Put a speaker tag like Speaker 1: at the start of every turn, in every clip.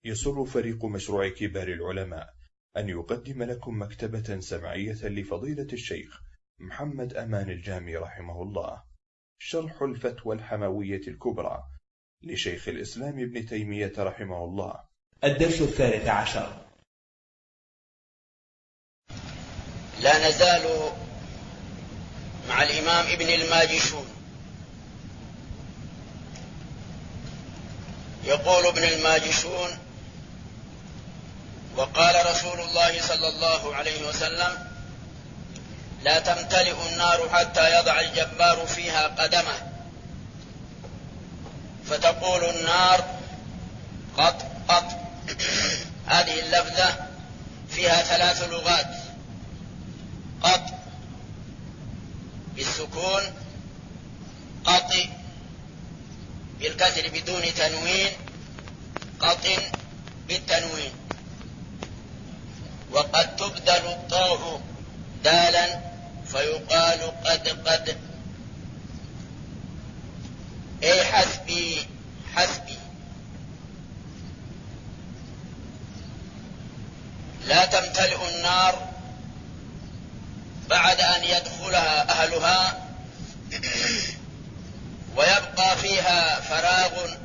Speaker 1: يسر فريق مشروع كبار العلماء أن يقدم لكم مكتبة سمعية لفضيلة الشيخ محمد أمان الجامي رحمه الله، شرح الفتوى الحموية الكبرى لشيخ الإسلام ابن تيمية رحمه الله.
Speaker 2: الدرس 13.
Speaker 3: لا نزال مع الإمام ابن الماجشون. يقول ابن الماجشون: وقال رسول الله صلى الله عليه وسلم: لا تمتلئ النار حتى يضع الجبار فيها قدمه، فتقول النار قط قط. هذه اللفظة فيها 3 لغات: قط بالسكون، قط بالكسر بدون تنوين، قط بالتنوين. وقد تبدل الطاء دالا فيقال قد، أي حسبي حسبي. لا تمتلئ النار بعد أن يدخلها أهلها ويبقى فيها فراغ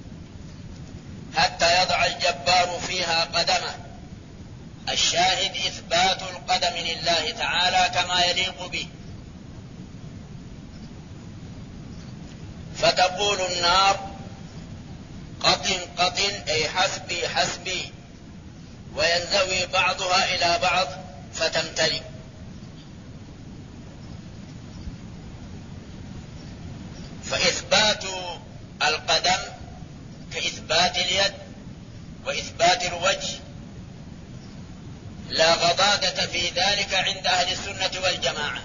Speaker 3: حتى يضع الجبار فيها قدمه. الشاهد إثبات القدم لله تعالى كما يليق به. فتقول النار قط أي حسبي حسبي، وينزوي بعضها إلى بعض فتمتلئ. فإثبات القدم كإثبات اليد وإثبات الوجه، لا غضاضة في ذلك عند أهل السنة والجماعة.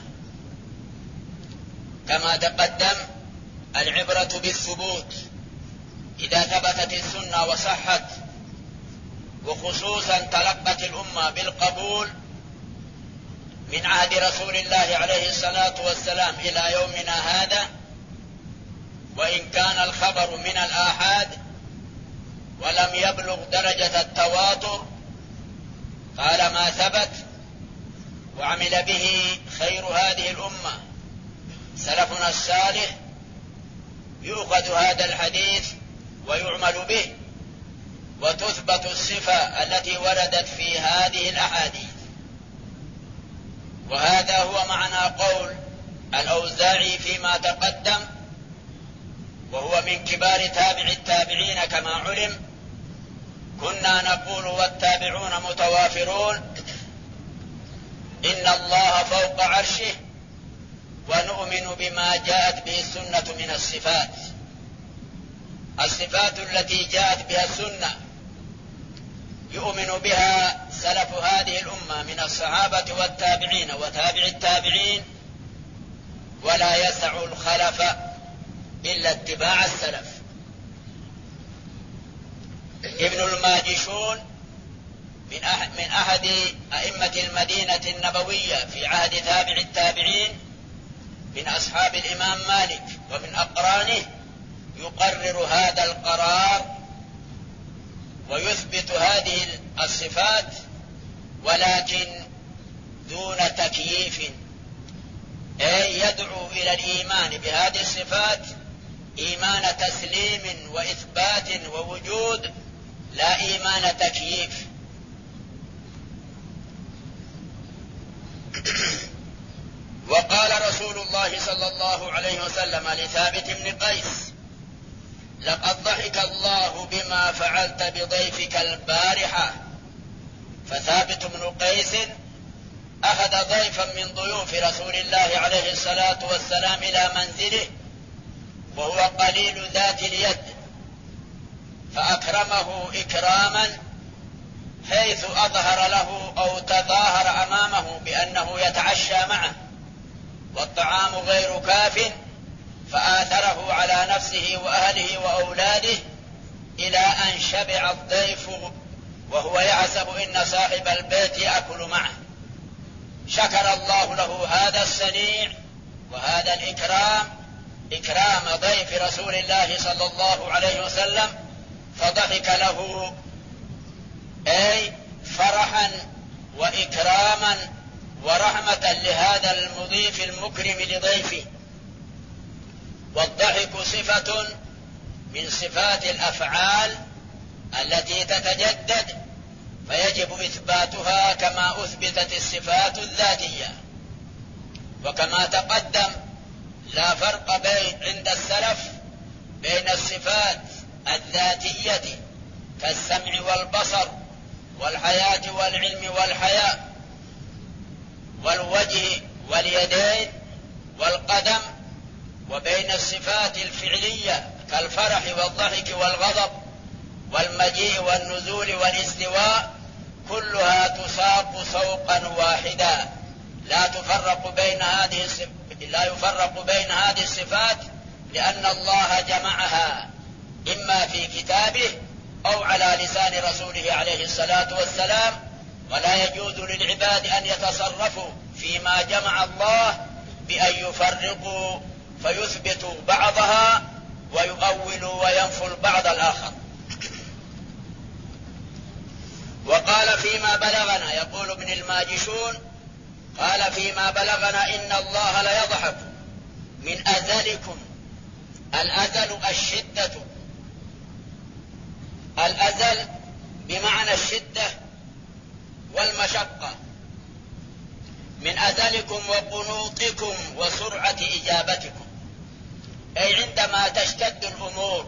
Speaker 3: كما تقدم، العبرة بالثبوت. إذا ثبتت السنة وصحت، وخصوصا تلقت الأمة بالقبول من عهد رسول الله عليه الصلاة والسلام إلى يومنا هذا، وإن كان الخبر من الآحاد ولم يبلغ درجة التواتر، طالما ثبت وعمل به خير هذه الأمة سلفنا الصالح، يؤخذ هذا الحديث ويعمل به، وتثبت الصفة التي وردت في هذه الأحاديث. وهذا هو معنى قول الأوزاعي فيما تقدم، وهو من كبار تابع التابعين كما علم: كنا نقول والتابعون متوافرون إن الله فوق عرشه، ونؤمن بما جاءت به السنة من الصفات. الصفات التي جاءت بها السنة يؤمن بها سلف هذه الأمة من الصحابة والتابعين وتابع التابعين، ولا يسع الخلف إلا اتباع السلف. ابن الماجشون من أحد أئمة المدينة النبوية في عهد تابع التابعين، من أصحاب الإمام مالك ومن أقرانه، يقرر هذا القرار ويثبت هذه الصفات، ولكن دون تكييف، أي يدعو إلى الإيمان بهذه الصفات إيمان تسليم وإثبات ووجود، لا إيمان تكييف. وقال رسول الله صلى الله عليه وسلم لثابت بن قيس: لقد ضحك الله بما فعلت بضيفك البارحة. فثابت بن قيس أخذ ضيفا من ضيوف رسول الله عليه الصلاة والسلام إلى منزله، وهو قليل ذات اليد، فأكرمه إكراما حيث أظهر له أو تظاهر أمامه بأنه يتعشى معه، والطعام غير كاف، فآثره على نفسه وأهله وأولاده إلى أن شبع الضيف وهو يحسب إن صاحب البيت يأكل معه. شكر الله له هذا الصنيع وهذا الإكرام، إكرام ضيف رسول الله صلى الله عليه وسلم، فضحك له اللطيف المكرم لضيفه. والضحك صفة من صفات الأفعال التي تتجدد، فيجب إثباتها كما أثبتت الصفات الذاتية. وكما تقدم لا فرق عند السلف بين الصفات الذاتية كالسمع والبصر والحياة والعلم والحياء والوجه واليدين والقدم، وبين الصفات الفعلية كالفرح والضحك والغضب والمجيء والنزول والاستواء، كلها تساق سوقا واحدا، لا يفرق بين هذه الصفات، لأن الله جمعها إما في كتابه أو على لسان رسوله عليه الصلاة والسلام. ولا يجوز للعباد أن يتصرفوا فيما جمع الله بأن يفرقوا فيثبتوا بعضها ويؤولوا وينفوا البعض الآخر. وقال فيما بلغنا، يقول ابن الماجشون قال فيما بلغنا إن الله ليضحك من أزلكم. الأزل الشدة، الأزل بمعنى الشدة والمشقة، من أزلكم وقنوطكم وسرعة إجابتكم، أي عندما تشتد الأمور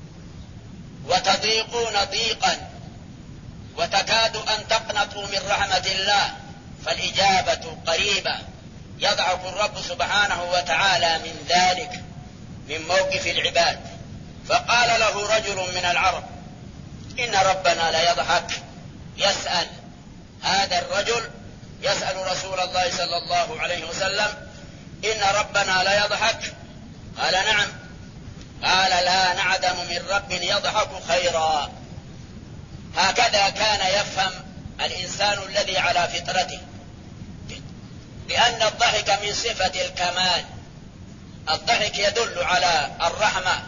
Speaker 3: وتضيقون ضيقا وتكاد أن تقنطوا من رحمة الله فالإجابة قريبة. يضحك الرب سبحانه وتعالى من ذلك، من موقف العباد. فقال له رجل من العرب إن ربنا ليضحك، يسأل هذا الرجل يسأل رسول الله صلى الله عليه وسلم إن ربنا ليضحك؟ قال نعم. قال لا نعدم من رب يضحك خيرا. هكذا كان يفهم الإنسان الذي على فطرته، لأن الضحك من صفة الكمال. الضحك يدل على الرحمة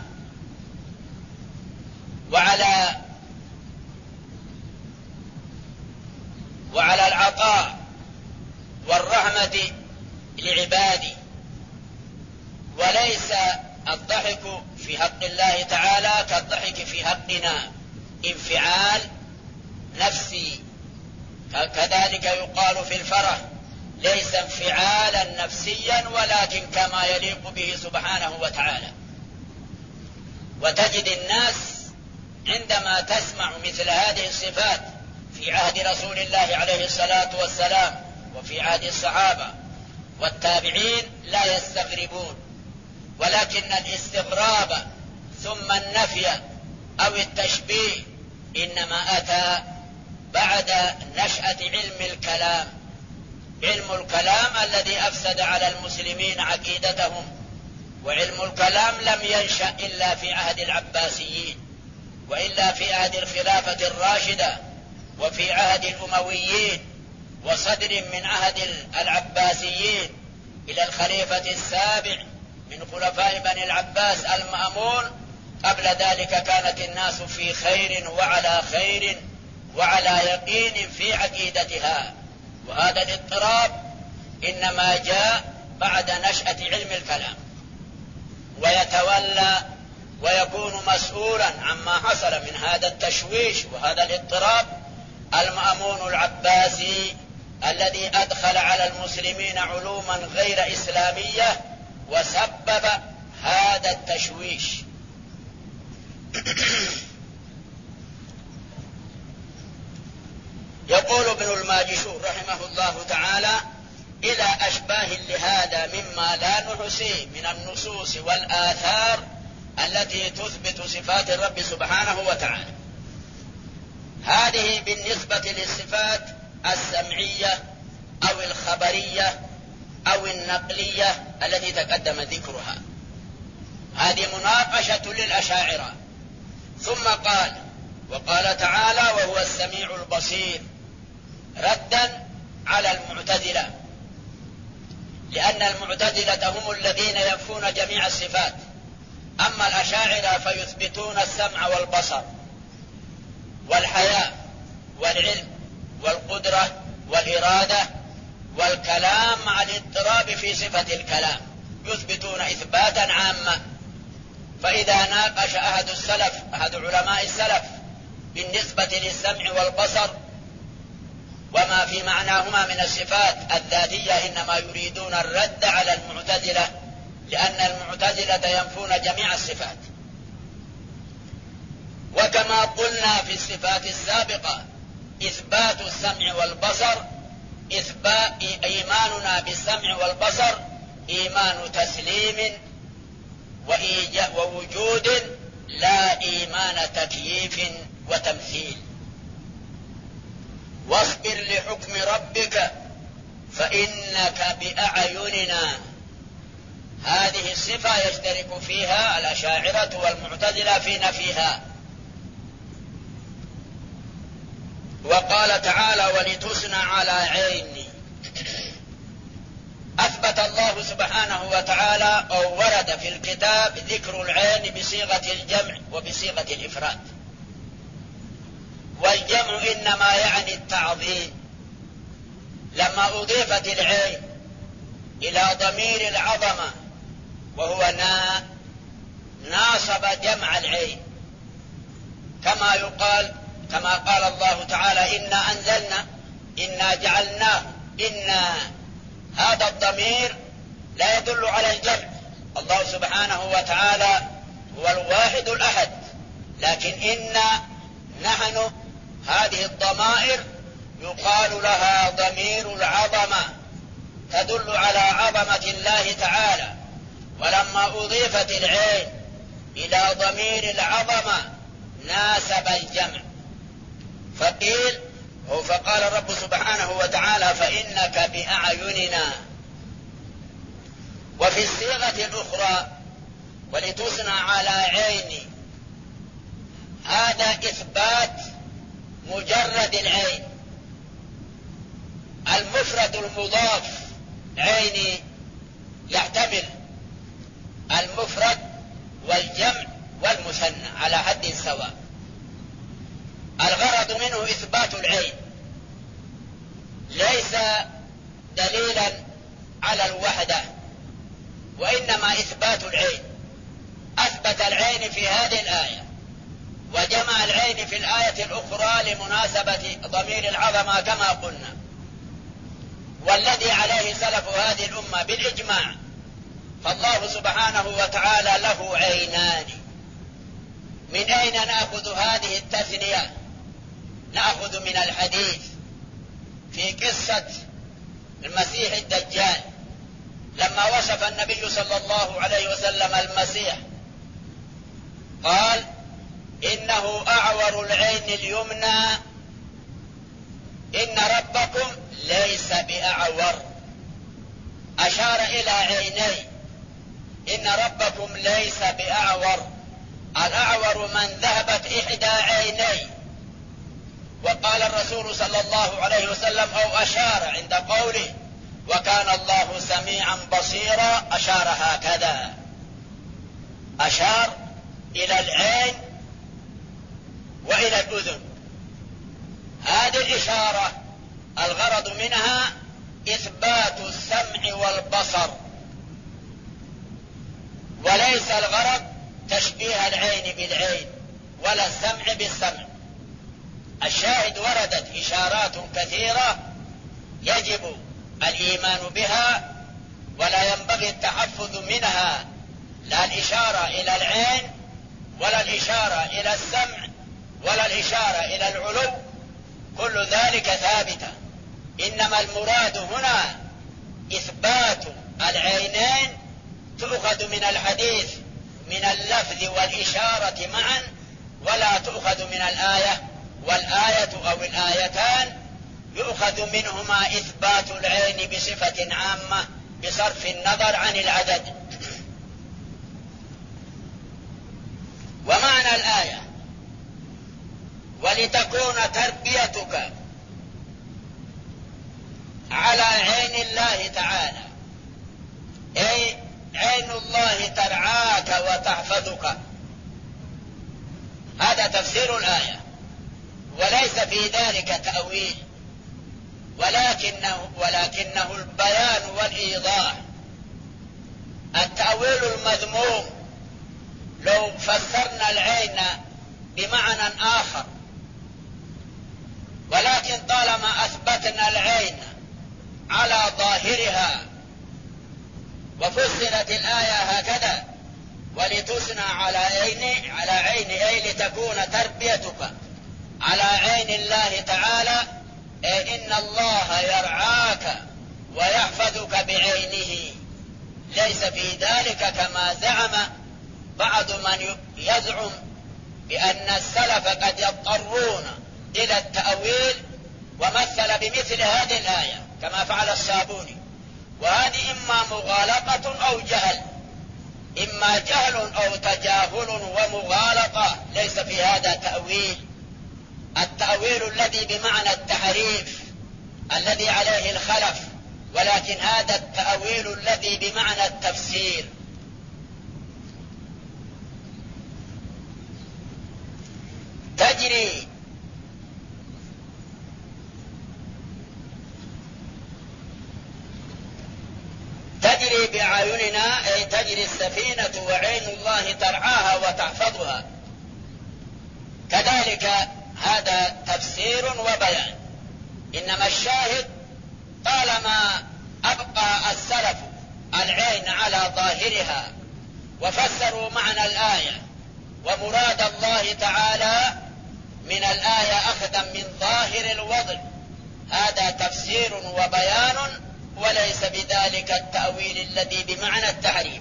Speaker 3: وعلى العطاء والرحمة لعباده، وليس الضحك في حق الله تعالى كالضحك في حقنا، انفعال نفسي. كذلك يقال في الفرح ليس انفعالا نفسيا ولكن كما يليق به سبحانه وتعالى. وتجد الناس عندما تسمع مثل هذه الصفات في عهد رسول الله عليه الصلاة والسلام وفي عهد الصحابة والتابعين لا يستغربون، ولكن الاستغراب ثم النفي أو التشبيه إنما أتى بعد نشأة علم الكلام، علم الكلام الذي أفسد على المسلمين عقيدتهم. وعلم الكلام لم ينشأ إلا في عهد العباسيين، وإلا في عهد الخلافة الراشدة وفي عهد الأمويين، وصدر من عهد العباسيين إلى الخليفة السابع من خلفاء بني العباس المأمون. قبل ذلك كانت الناس في خير وعلى خير وعلى يقين في عقيدتها، وهذا الاضطراب إنما جاء بعد نشأة علم الكلام. ويتولى ويكون مسؤولا عما حصل من هذا التشويش وهذا الاضطراب المأمون العباسي الذي أدخل على المسلمين علوما غير إسلامية وسبب هذا التشويش. يقول ابن الماجشون رحمه الله تعالى إلى أشباه لهذا مما لا نحصيه من النصوص والآثار التي تثبت صفات الرب سبحانه وتعالى. هذه بالنسبة للصفات السمعية أو الخبرية أو النقلية التي تقدم ذكرها. هذه مناقشة للأشاعرة. ثم قال وقال تعالى وهو السميع البصير، ردا على المعتزلة، لأن المعتزلة هم الذين ينفون جميع الصفات، أما الأشاعرة فيثبتون السمع والبصر والحياة والعلم والقدرة والإرادة والكلام مع الاضطراب في صفة الكلام، يثبتون إثباتا عاما. فإذا ناقش أحد علماء السلف بالنسبة للسمع والبصر وما في معناهما من الصفات الذاتية، إنما يريدون الرد على المعتزلة، لأن المعتزلة ينفون جميع الصفات. وكما قلنا في الصفات السابقة، إثبات السمع والبصر إيماننا بالسمع والبصر إيمان تسليم ووجود، لا إيمان تكييف وتمثيل. واصبر لحكم ربك فإنك بأعيننا، هذه الصفة يشترك فيها الأشاعرة والمعتزلة في نفيها. وقال تعالى: ولتصنع على عيني. أثبت الله سبحانه وتعالى أو ورد في الكتاب ذكر العين بصيغة الجمع وبصيغة الإفراد، والجمع إنما يعني التعظيم. لما أضيفت العين إلى ضمير العظمة وهو ناصب جمع العين، كما قال الله تعالى: إنا أنزلنا، إنا جعلناه، إنا، هذا الضمير لا يدل على الجمع. الله سبحانه وتعالى هو الواحد الأحد، لكن إنا نحن هذه الضمائر يقال لها ضمير العظمة، تدل على عظمة الله تعالى. ولما أضيفت العين إلى ضمير العظمة ناسب الجمع، فقال الرب سبحانه وتعالى: فإنك بأعيننا. وفي الصيغة الأخرى: ولتصنع على عيني، هذا إثبات مجرد العين. المفرد المضاف عيني يحتمل المفرد والجمع والمثنى على حد سواء. الغرض منه إثبات العين، ليس دليلا على الوحدة، وإنما إثبات العين. أثبت العين في هذه الآية، وجمع العين في الآية الأخرى لمناسبة ضمير العظمة كما قلنا. والذي عليه سلف هذه الأمة بالإجماع، فالله سبحانه وتعالى له عينان. من أين نأخذ هذه التثنية؟ نأخذ من الحديث في قصة المسيح الدجال، لما وصف النبي صلى الله عليه وسلم المسيح قال: إنه أعور العين اليمنى، إن ربكم ليس بأعور. أشار إلى عيني، إن ربكم ليس بأعور. الأعور من ذهبت إحدى عيني. وقال الرسول صلى الله عليه وسلم أو أشار عند قوله: وكان الله سميعا بصيرا، أشار هكذا، أشار إلى العين وإلى الأذن. هذه الإشارة الغرض منها إثبات السمع والبصر، وليس الغرض تشبيه العين بالعين ولا السمع بالسمع. الشاهد: وردت إشارات كثيرة يجب الإيمان بها، ولا ينبغي التحفظ منها، لا الإشارة إلى العين ولا الإشارة إلى السمع ولا الإشارة إلى العلو، كل ذلك ثابتة. إنما المراد هنا إثبات العينين، تؤخذ من الحديث من اللفظ والإشارة معا، ولا تؤخذ من الآية. والآية أو الآيتان يؤخذ منهما إثبات العين بصفة عامة بصرف النظر عن العدد. ومعنى الآية: ولتكون تربيتك على عين الله تعالى، أي عين الله ترعاك وتحفظك. هذا تفسير الآية، وليس في ذلك تأويل. ولكنه البيان والإيضاح. التأويل المذموم لو فسرنا العين بمعنى آخر، ولكن طالما أثبتنا العين على ظاهرها وفسرت الآية هكذا ولتصنع على عين أي لتكون تربيتك على عين الله تعالى، إن الله يرعاك ويحفظك بعينه. ليس في ذلك كما زعم بعض من يزعم بأن السلف قد يضطرون إلى التأويل، ومثل بمثل هذه الآية كما فعل الصابوني، وهذه إما مغالطة أو جهل، إما جهل أو تجاهل ومغالطة، ليس في هذا تأويل. التأويل الذي بمعنى التحريف الذي عليه الخلف، ولكن هذا التأويل الذي بمعنى التفسير. تجري بأعيننا، أي تجري السفينة وعين الله ترعاها وتحفظها. كذلك هذا تفسير وبيان. إنما الشاهد طالما أبقى السلف العين على ظاهرها وفسروا معنى الآية ومراد الله تعالى من الآية أخذا من ظاهر الوضع، هذا تفسير وبيان، وليس بذلك التأويل الذي بمعنى التحريف.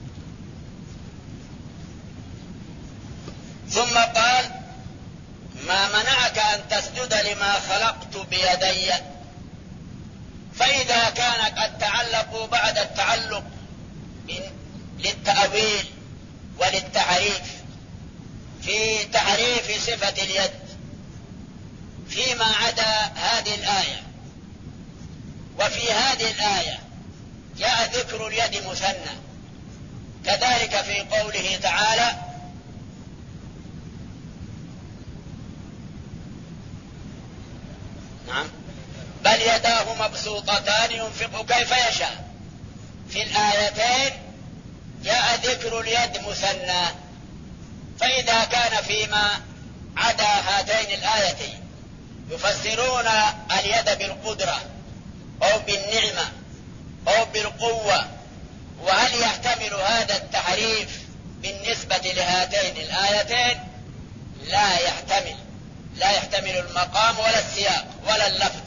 Speaker 3: ثم قال: ما منعك أن تسجد لما خلقت بيدي. فإذا كان قد تعلقوا بعد التعلق للتأويل وللتحريف في تحريف صفة اليد فيما عدا هذه الآية، وفي هذه الآية جاء ذكر اليد مثنى، كذلك في قوله تعالى: نعم بل يداه مبسوطتان ينفق كيف يشاء. في الآيتين جاء ذكر اليد مثنى. فإذا كان فيما عدا هاتين الآيتين يفسرون اليد بالقدرة أو بالنعمة أو بالقوة، وهل يحتمل هذا التحريف بالنسبة لهاتين الآيتين؟ لا يحتمل المقام ولا السياق ولا اللفظ.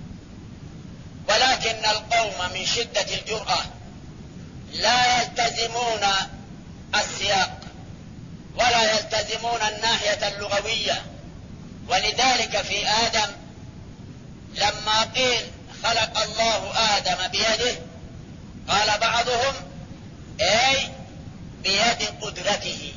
Speaker 3: ولكن القوم من شدة الجرأة لا يلتزمون السياق ولا يلتزمون الناحية اللغوية. ولذلك في آدم لما قيل خلق الله آدم بيده، قال بعضهم: أي بيد قدرته،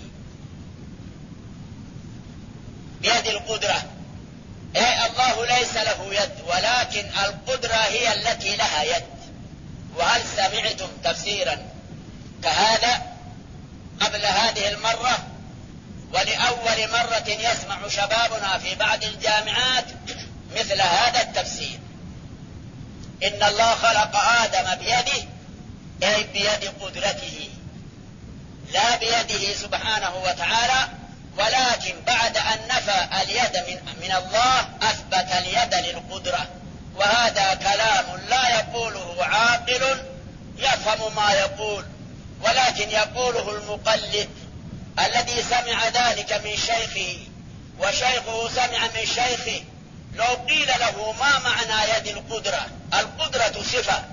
Speaker 3: بيد القدرة، أي الله ليس له يد، ولكن القدرة هي التي لها يد. وهل سمعتم تفسيرا كهذا قبل هذه المرة؟ ولأول مرة يسمع شبابنا في بعض الجامعات مثل هذا التفسير: إن الله خلق آدم بيده، أي بيد قدرته، لا بيده سبحانه وتعالى، ولكن بعد أن نفى اليد من الله أثبت اليد للقدرة. وهذا كلام لا يقوله عاقل يفهم ما يقول، ولكن يقوله المقلد الذي سمع ذلك من شيخه وشيخه سمع من شيخه. لو قيل له: ما معنى يد القدرة؟ القدرة صفة،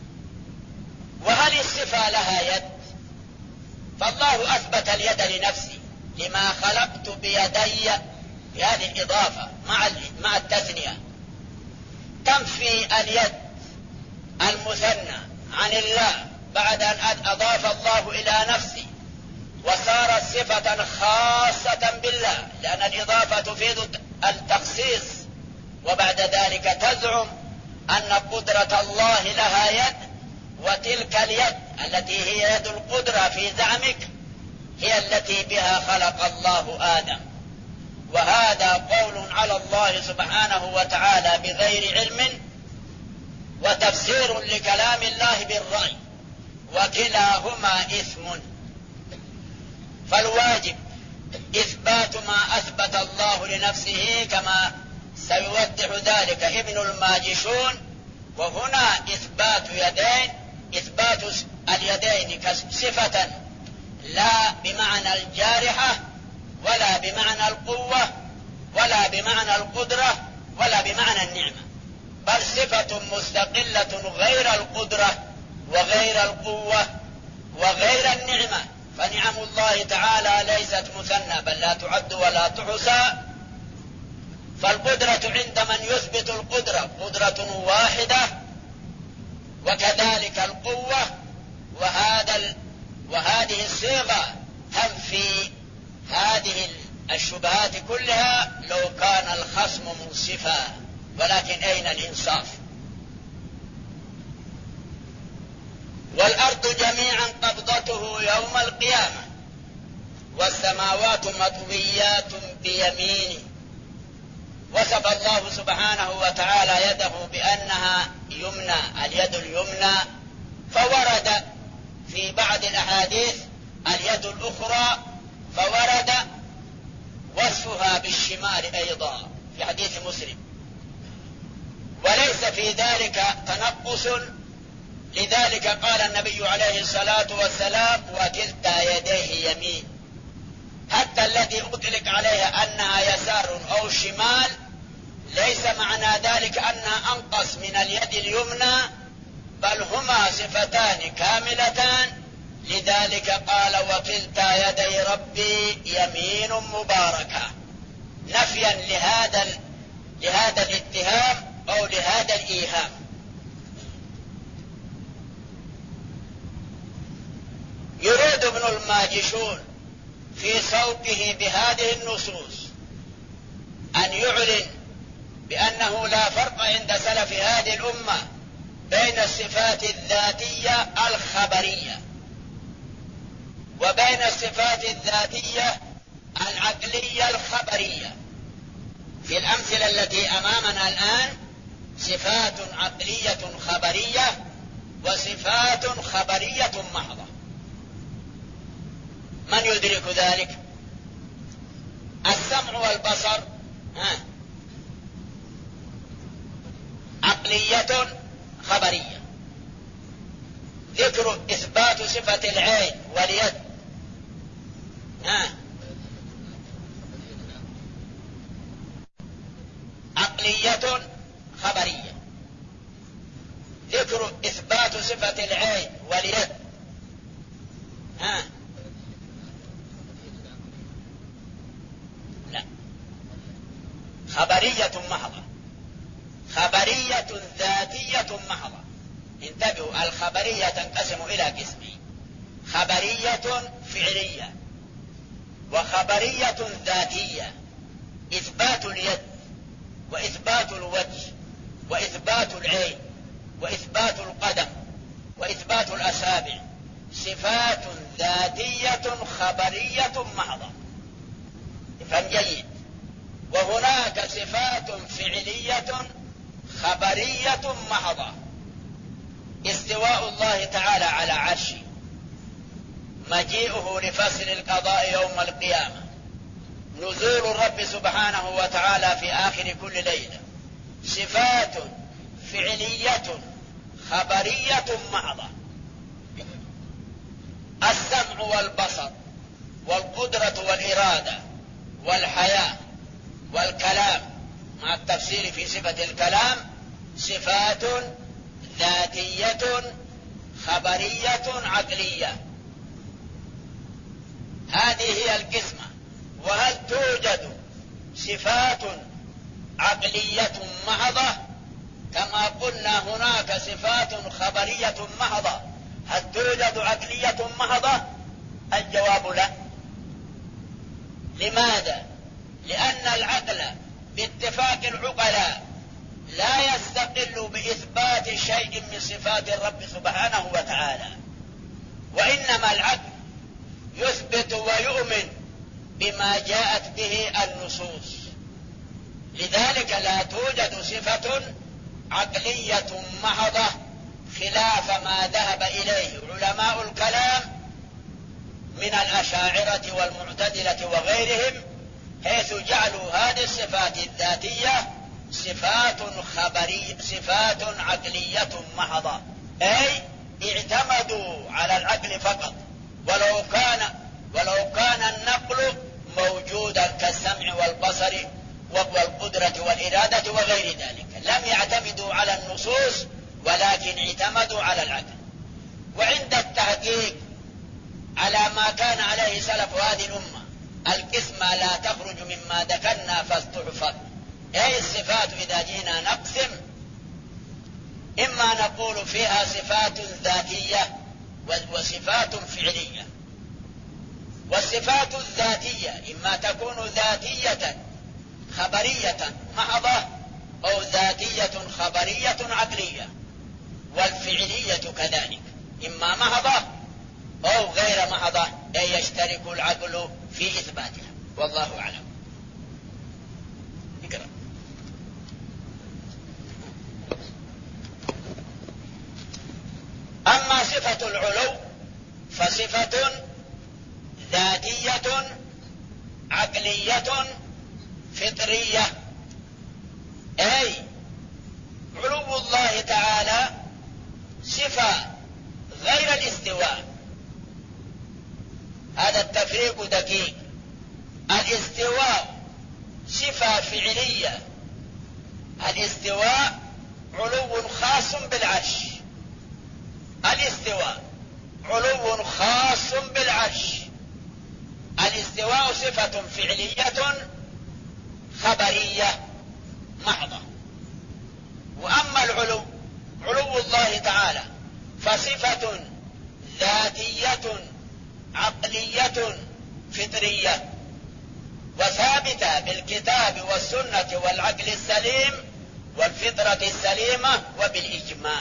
Speaker 3: وهل الصفة لها يد؟ فالله أثبت اليد لنفسه: لما خلقت بيدي، بهذه الإضافة مع التثنية تنفي اليد المثنى عن الله بعد أن أضاف الله إلى نفسه وصارت صفة خاصة بالله، لأن الإضافة تفيد التخصيص. وبعد ذلك تزعم أن قدرة الله لها يد، وتلك اليد التي هي يد القدرة في زعمك هي التي بها خلق الله آدم. وهذا قول على الله سبحانه وتعالى بغير علم، وتفسير لكلام الله بالرأي، وكلاهما إثم. فالواجب إثبات ما أثبت الله لنفسه كما سيوضح ذلك ابن الماجشون. وهنا إثبات اليدين صفة لا بمعنى الجارحة ولا بمعنى القوة ولا بمعنى القدرة ولا بمعنى النعمة، بل صفة مستقلة غير القدرة وغير القوة وغير النعمة. فنعم الله تعالى ليست مثنى بل لا تعد ولا تحصى. فالقدرة عند من يثبت القدرة قدرة واحدة، وكذلك القوة. وهذه الصيغة تنفي هذه الشبهات كلها لو كان الخصم منصفا، ولكن أين الإنصاف؟ والأرض جميعا قبضته يوم القيامة والسماوات مطويات بيمينه. وصف الله سبحانه وتعالى يده بأنها يمنى، اليد اليمنى، فورد في بعض الأحاديث اليد الأخرى فورد وصفها بالشمال أيضا في حديث مسلم، وليس في ذلك تنقص. لذلك قال النبي عليه الصلاة والسلام: وكلتا يديه يمين. حتى التي أطلق عليها أنها يسار أو شمال ليس معنى ذلك أنها أنقص من اليد اليمنى، بل هما صفتان كاملتان. لذلك قال: وكلتا يدي ربي يمين مباركة، نفيا لهذا الاتهام أو لهذا الإيهام. يريد ابن الماجشون في صوته بهذه النصوص أن يعلن بأنه لا فرق عند سلف هذه الأمة بين الصفات الذاتية الخبرية وبين الصفات الذاتية العقلية الخبرية. في الأمثلة التي أمامنا الآن صفات عقلية خبرية وصفات خبرية محضة. من يدرك ذلك؟ السمع والبصر عقلية خبرية. ذكر إثبات صفة العين واليد عقلية خبرية. ذكر إثبات صفة العين واليد لا، خبرية محضة، خبرية ذاتية محضة. انتبهوا، الخبرية تنقسم إلى قسمين: خبرية فعلية وخبرية ذاتية. إثبات اليد وإثبات الوجه وإثبات العين وإثبات القدم وإثبات الأصابع صفات ذاتية خبرية محضة. افهم جيد. وهناك صفات فعلية خبرية محضة: استواء الله تعالى على عرشه، مجيئه لفصل القضاء يوم القيامة، نزول الرب سبحانه وتعالى في آخر كل ليلة. صفات فعلية خبرية محضة. السمع والبصر والقدرة والإرادة والحياة والكلام مع التفسير في صفة الكلام صفات ذاتية خبرية عقلية. هذه هي القسمة. وهل توجد صفات عقلية محضة؟ كما قلنا هناك صفات خبرية محضة. هل توجد عقلية محضة؟ الجواب لا. لماذا؟ لأن العقل باتفاق العقلاء لا يستقل بإثبات شيء من صفات الرب سبحانه وتعالى، وإنما العقل يثبت ويؤمن بما جاءت به النصوص. لذلك لا توجد صفة عقلية محضة خلاف ما ذهب إليه علماء الكلام من الأشاعرة والمعتزلة وغيرهم، حيث جعلوا هذه الصفات الذاتية صفات عقلية محضة، أي اعتمدوا على العقل فقط، ولو كان النقل موجودا كالسمع والبصر والقدرة والإرادة وغير ذلك، لم يعتمدوا على النصوص ولكن اعتمدوا على العقل. وعند التحقيق على ما كان عليه سلف هذه الأمة، القسمة لا تخرج مما ذكرنا فاستحفظ، أي الصفات إذا جينا نقسم إما نقول فيها صفات ذاتية وصفات فعلية. والصفات الذاتية إما تكون ذاتية خبرية محضة أو ذاتية خبرية عقلية، والفعلية كذلك إما محضة أو غير محضة، أي يشترك العقل في إثباتها، والله أعلم. اقرأ. أما صفة العلو فصفة ذاتية عقلية فطرية، أي علو الله تعالى صفة غير الاستواء. هذا التفريق دقيق. الاستواء صفة فعلية، الاستواء علو خاص بالعرش، الاستواء علو خاص بالعرش. الاستواء صفة فعلية خبرية محضة. وأما العلو، علو الله تعالى، فصفة ذاتية عقلية فطرية، وثابتة بالكتاب والسنة والعقل السليم والفطرة السليمة وبالإجماع،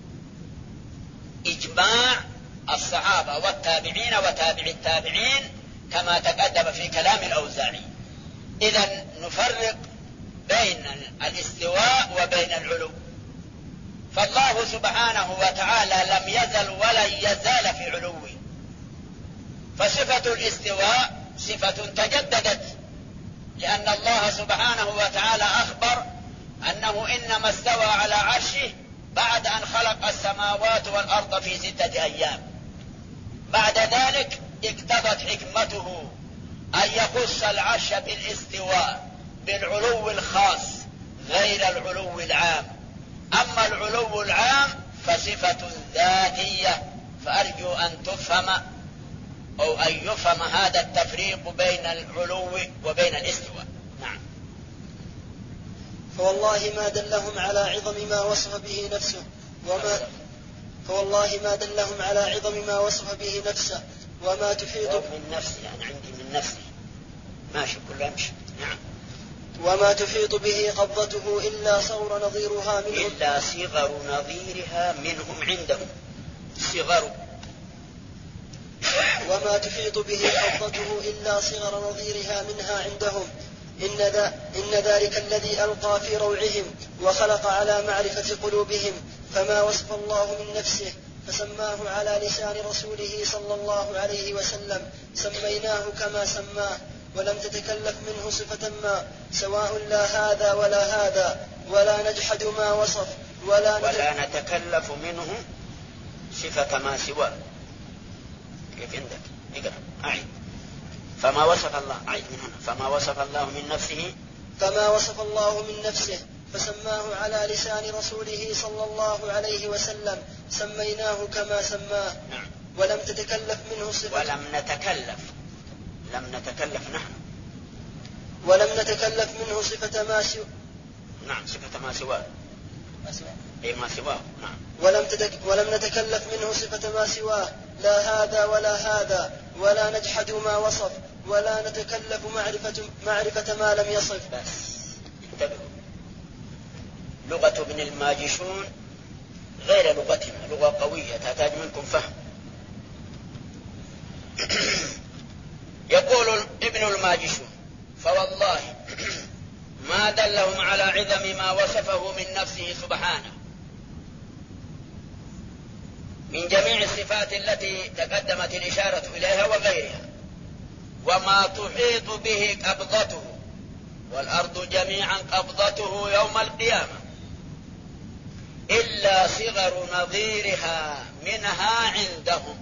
Speaker 3: إجماع الصحابة والتابعين وتابع التابعين كما تقدم في كلام الأوزاعي. إذن نفرق بين الاستواء وبين العلو. فالله سبحانه وتعالى لم يزل ولن يزال في علوه، فصفة الاستواء صفة تجددت، لأن الله سبحانه وتعالى أخبر أنه إنما استوى على عرشه بعد أن خلق السماوات والأرض في 6 أيام. بعد ذلك اقتضت حكمته أن يخص العرش بالاستواء بالعلو الخاص غير العلو العام. أما العلو العام فصفة ذاتية، فأرجو أن تفهم أو أن يفهم هذا التفريق بين العلو وبين الاستواء. نعم.
Speaker 4: فوالله ما دلهم على عظم ما وصف به نفسه فوالله ما دلهم على عظم ما وصف به نفسه وما تحيط
Speaker 3: من نفسه، يعني عندي من نفسه ماشي كله يمشي. نعم.
Speaker 4: وما تحيط به قبضته إلا صغر نظيرها منهم،
Speaker 3: إلا صغر نظيرها منهم عندهم. صغر.
Speaker 4: وما تحيط به قبضته إلا صغر نظيرها منها عندهم. إن ذلك الذي ألقى في روعهم وخلق على معرفة قلوبهم، فما وصف الله من نفسه فسماه على لسان رسوله صلى الله عليه وسلم سميناه كما سماه، ولم تتكلف منه صفة ما، سواء لا هذا ولا هذا، ولا نجحد ما وصف ولا
Speaker 3: نتكلف منه صفة ما سواه. كيف عندك؟ اقرأ أعيد. فما وصف الله، أعيد من هنا. فما وصف الله من نفسه،
Speaker 4: فما وصف الله من نفسه فسماه على لسان رسوله صلى الله عليه وسلم سميناه كما سماه.
Speaker 3: نعم.
Speaker 4: ولم تتكلف منه صفة،
Speaker 3: ولم نتكلف نحن،
Speaker 4: ولم نتكلف منه صفة ما سواه.
Speaker 3: نعم، صفة ما سواه، أي ما سواه. نعم.
Speaker 4: ولم نتكلف منه صفة ما سواه، لا هذا ولا هذا، ولا نجحد ما وصف، ولا نتكلف معرفة ما لم يصف.
Speaker 3: بس انتبهوا، لغة ابن الماجشون غير لغتنا، لغة قوية تحتاج منكم فهم. يقول ابن الماجشون: فوالله ما ما دلهم على عظم ما وصفه من نفسه سبحانه من جميع الصفات التي تقدمت الإشارة إليها وغيرها، وما تحيط به قبضته، والأرض جميعا قبضته يوم القيامة، إلا صغر نظيرها منها عندهم.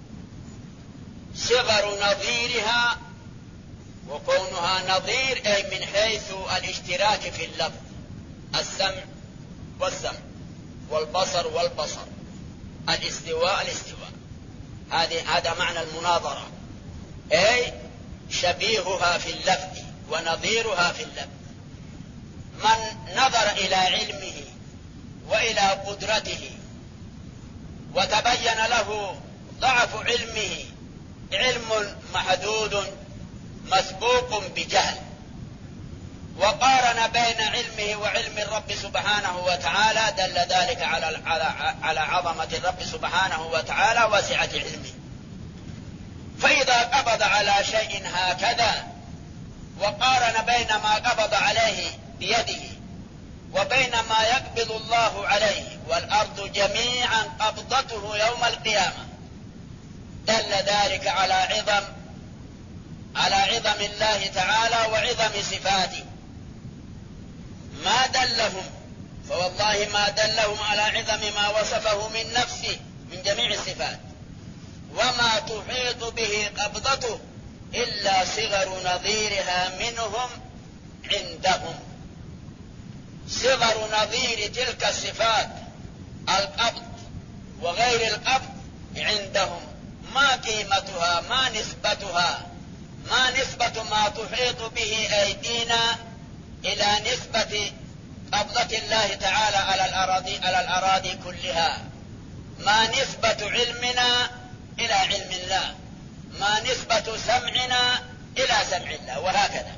Speaker 3: صغر نظيرها، وكونها نظير أي من حيث الاشتراك في اللفظ، السمع والسمع، والبصر والبصر، الاستواء الاستواء، هذا معنى المناظرة، أي شبيهها في اللفظ ونظيرها في اللفظ. من نظر إلى علمه وإلى قدرته وتبين له ضعف علمه، علم محدود مسبوق بجهل، وقارن بين علمه وعلم الرب سبحانه وتعالى، دل ذلك على عظمة الرب سبحانه وتعالى وسعة علمه. فإذا قبض على شيء هكذا وقارن بين ما قبض عليه بيده وبين ما يقبض الله عليه، والأرض جميعا قبضته يوم القيامة، دل ذلك على عظم الله تعالى وعظم صفاته. ما دلهم، فوالله ما دلهم على عظم ما وصفه من نفسه من جميع الصفات، وما تحيط به قبضته إلا صغر نظيرها منهم عندهم. صغر نظير تلك الصفات، القبض وغير القبض، عندهم ما قيمتها، ما نسبتها، ما نسبة ما تحيط به أيدينا إلى نسبة قبضة الله تعالى على الأراضي كلها، ما نسبة علمنا إلى علم الله، ما نسبة سمعنا إلى سمع الله، وهكذا.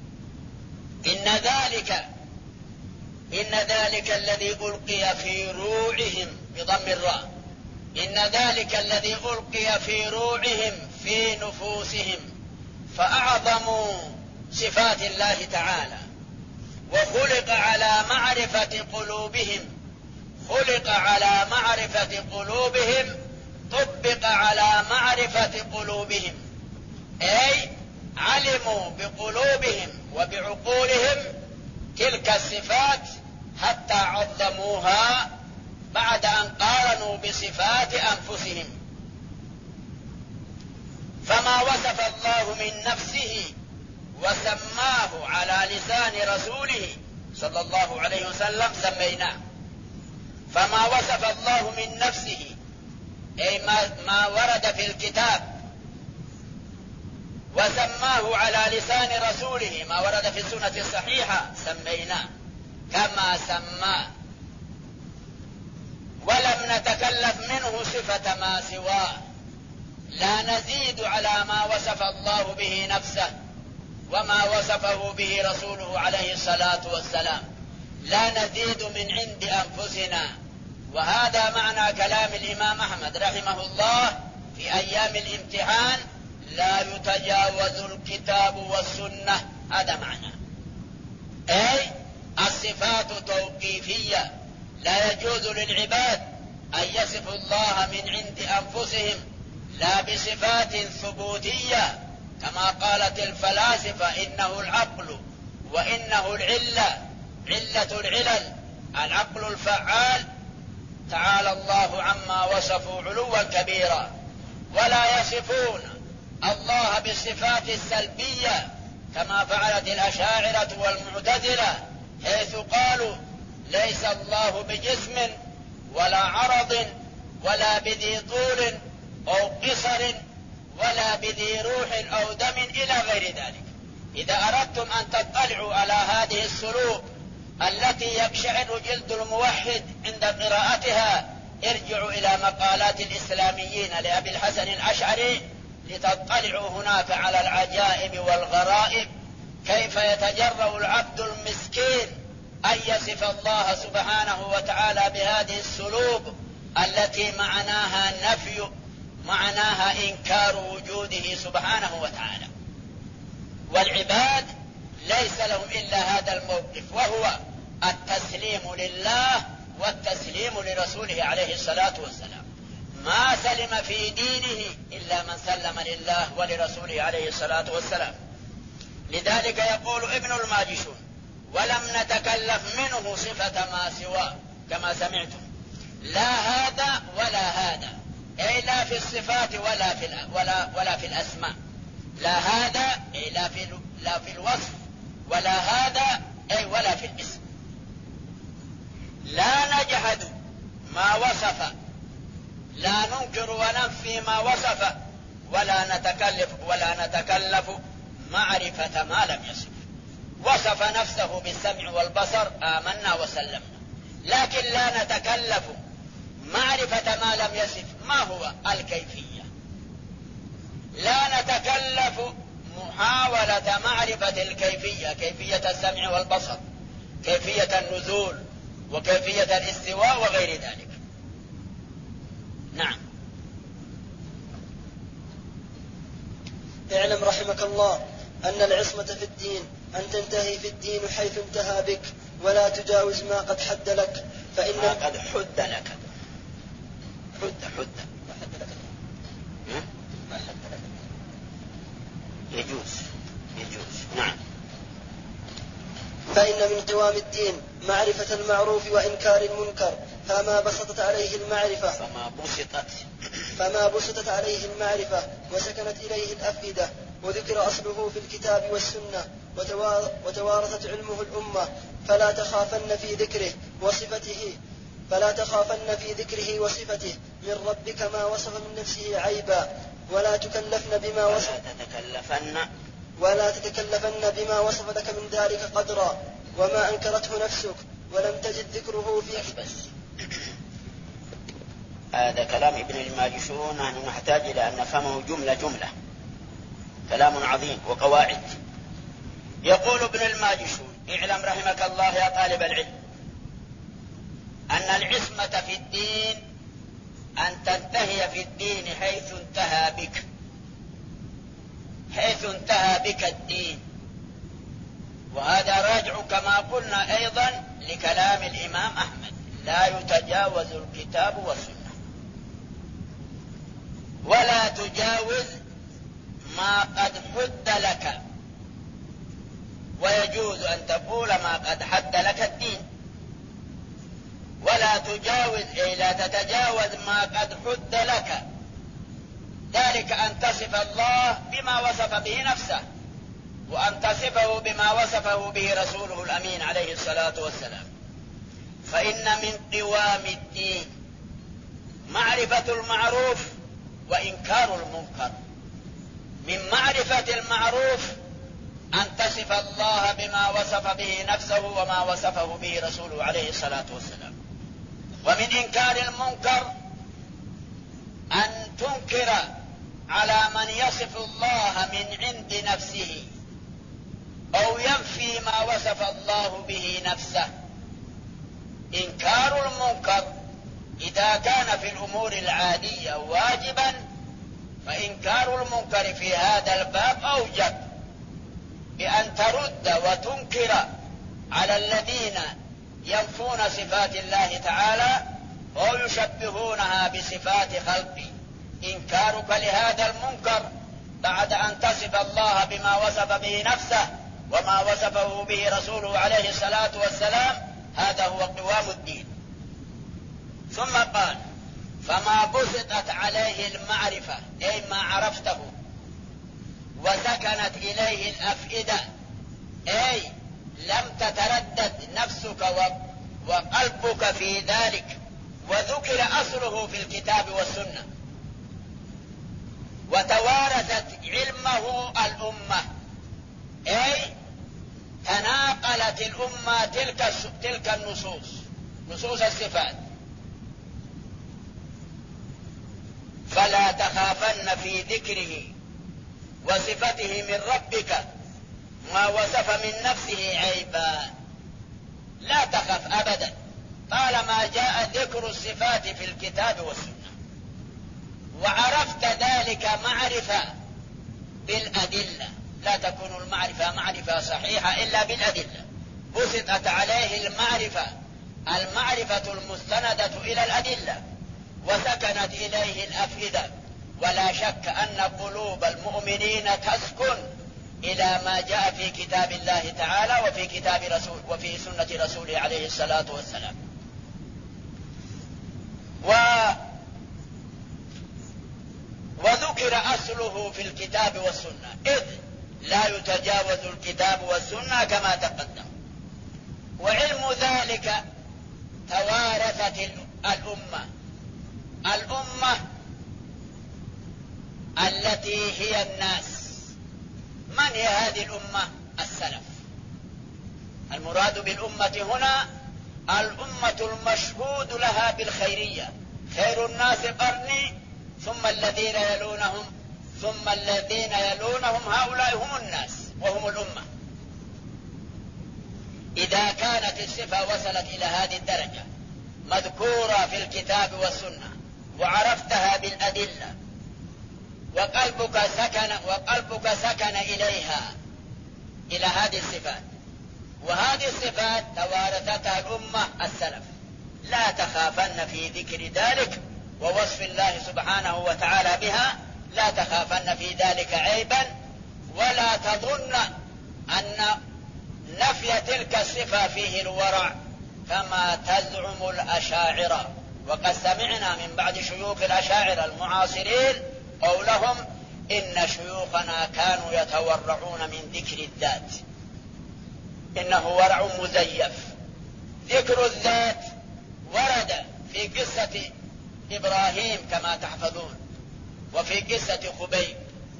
Speaker 3: إن ذلك الذي ألقي في روعهم بضم الراء، إن ذلك الذي ألقي في روعهم في نفوسهم، فأعظموا صفات الله تعالى، وخلق على معرفة قلوبهم، خلق على معرفة قلوبهم، طبق على معرفة قلوبهم، أي علموا بقلوبهم وبعقولهم تلك الصفات حتى عظموها بعد أن قارنوا بصفات أنفسهم. فما وصف الله من نفسه وسماه على لسان رسوله صلى الله عليه وسلم سميناه. فما وصف الله من نفسه أي ما ورد في الكتاب، وسماه على لسان رسوله ما ورد في السنة الصحيحة، سميناه كما سماه، ولم نتكلف منه صفة ما سواه، لا نزيد على ما وصف الله به نفسه وما وصفه به رسوله عليه الصلاة والسلام، لا نزيد من عند أنفسنا. وهذا معنى كلام الإمام أحمد رحمه الله في أيام الامتحان: لا يتجاوز الكتاب والسنة. هذا معنى، أي الصفات توقيفية، لا يجوز للعباد أن يصفوا الله من عند أنفسهم لا بصفات ثبوتية كما قالت الفلاسفة إنه العقل وإنه العلة، علة العلل العقل الفعال. تعالى الله عما وصفوا علوا كبيرا. ولا يصفون الله بالصفات السلبية كما فعلت الأشاعرة والمعتزلة، حيث قالوا ليس الله بجسم ولا عرض ولا بذي طول أو قصر ولا بذي روح أو دم إلى غير ذلك. إذا أردتم أن تطلعوا على هذه السلوك التي يقشعر جلد الموحد عند قراءتها، ارجعوا إلى مقالات الإسلاميين لأبي الحسن الأشعري لتطلعوا هناك على العجائب والغرائب، كيف يتجرأ العبد المسكين أن يصف الله سبحانه وتعالى بهذه السلوك التي معناها نفي، معناها إنكار وجوده سبحانه وتعالى. والعباد ليس لهم إلا هذا الموقف، وهو التسليم لله والتسليم لرسوله عليه الصلاة والسلام. ما سلم في دينه إلا من سلم لله ولرسوله عليه الصلاة والسلام. لذلك يقول ابن الماجشون: ولم نتكلف منه صفة ما سواه، كما سمعتم، لا هذا ولا هذا، أي لا في الصفات ولا في الأسماء. لا هذا أي لا في الوصف، ولا هذا أي ولا في الاسم. لا نجحد ما وصف، لا ننكر وننفي ما وصف، ولا نتكلف معرفة ما لم يصف. وصف نفسه بالسمع والبصر، آمنا وسلمنا، لكن لا نتكلف معرفة ما لم يصف. ما هو؟ الكيفية. لا نتكلف محاولة معرفة الكيفية، كيفية السمع والبصر، كيفية النزول، وكيفية الاستواء وغير ذلك. نعم.
Speaker 4: اعلم رحمك الله أن العصمة في الدين أن تنتهي في الدين حيث انتهى بك، ولا تجاوز ما قد حد لك، فإن
Speaker 3: ما قد حد لك. حد يجوز. نعم.
Speaker 4: فإن من قوام الدين معرفة المعروف وإنكار المنكر، فما بسطت عليه المعرفة وسكنت إليه الأفئدة، وذكر أصله في الكتاب والسنة، وتوارثت علمه الأمة، فلا تخافن في ذكره وصفته من ربك ما وصف من نفسه عيبا، ولا تتكلفن بما وصف لك من ذلك قدرا، وما أنكرته نفسك ولم تجد ذكره فيك.
Speaker 3: بس. هذا كلام ابن الماجشون، نحن نحتاج إلى أن نفهمه جملة، كلام عظيم وقواعد. يقول ابن الماجشون: اعلم رحمك الله يا طالب العلم أن العصمة في الدين أن تنتهي في الدين حيث انتهى بك الدين. وهذا راجع كما قلنا أيضا لكلام الإمام أحمد: لا يتجاوز الكتاب والسنة، ولا تجاوز ما قد حد لك، ويجوز أن تقول ما قد حد لك الدين. ولا تجاوز أي لا تتجاوز ما قد حد لك، ذلك أن تصف الله بما وصف به نفسه، وأن تصفه بما وصفه به رسوله الأمين عليه الصلاة والسلام. فإن من قوام الدين معرفة المعروف وإنكار المنكر. من معرفة المعروف أن تصف الله بما وصف به نفسه وما وصفه به رسوله عليه الصلاة والسلام. ومن إنكار المنكر أن تنكر على من يصف الله من عند نفسه أو ينفي ما وصف الله به نفسه. إنكار المنكر إذا كان في الأمور العادية واجبا، فإنكار المنكر في هذا الباب أوجب بأن ترد وتنكر على الذين ينفون صفات الله تعالى أو يشبهونها بصفات خلقه. إنكارك لهذا المنكر بعد أن تصف الله بما وصف به نفسه وما وصفه به رسوله عليه الصلاة والسلام، هذا هو قوام الدين. ثم قال: فما بسطت عليه المعرفة أي ما عرفته، وسكنت إليه الأفئدة أي لم تتردد نفسك وقلبك في ذلك، وذكر أصله في الكتاب والسنة، وتوارثت علمه الأمة أي تناقلت الأمة تلك النصوص، نصوص الصفات. فلا تخافن في ذكره وصفته من ربك ما وصف من نفسه عيبا. لا تخف أبدا طالما جاء ذكر الصفات في الكتاب والسنة، وعرفت ذلك معرفة بالأدلة لا تكون المعرفة معرفة صحيحة إلا بالأدلة. بسطت عليه المعرفة المستندة إلى الأدلة، وسكنت إليه الأفئدة، ولا شك أن قلوب المؤمنين تسكن إلى ما جاء في كتاب الله تعالى وفي سنة رسوله عليه الصلاة والسلام. وذكر أصله في الكتاب والسنة، إذ لا يتجاوز الكتاب والسنة كما تقدم. وعلم ذلك توارثت الأمة التي هي الناس. من هي هذه الأمة؟ السلف. المراد بالأمة هنا الأمة المشهود لها بالخيرية، خير الناس قرني ثم الذين يلونهم ثم الذين يلونهم، هؤلاء هم الناس وهم الأمة. إذا كانت الصفة وصلت إلى هذه الدرجة مذكورة في الكتاب والسنة وعرفتها بالأدلة وقلبك سكن إليها، إلى هذه الصفات، وهذه الصفات توارثتها الأمة السلف، لا تخافن في ذكر ذلك ووصف الله سبحانه وتعالى بها، لا تخافن في ذلك عيبا، ولا تظن أن نفي تلك الصفة فيه الورع كما تزعم الأشاعرة. وقد سمعنا من بعض شيوخ الأشاعرة المعاصرين قولهم إن شيوخنا كانوا يتورعون من ذكر الذات، إنه ورع مزيف. ذكر الذات ورد في قصة إبراهيم كما تحفظون، وفي قصة خبيب،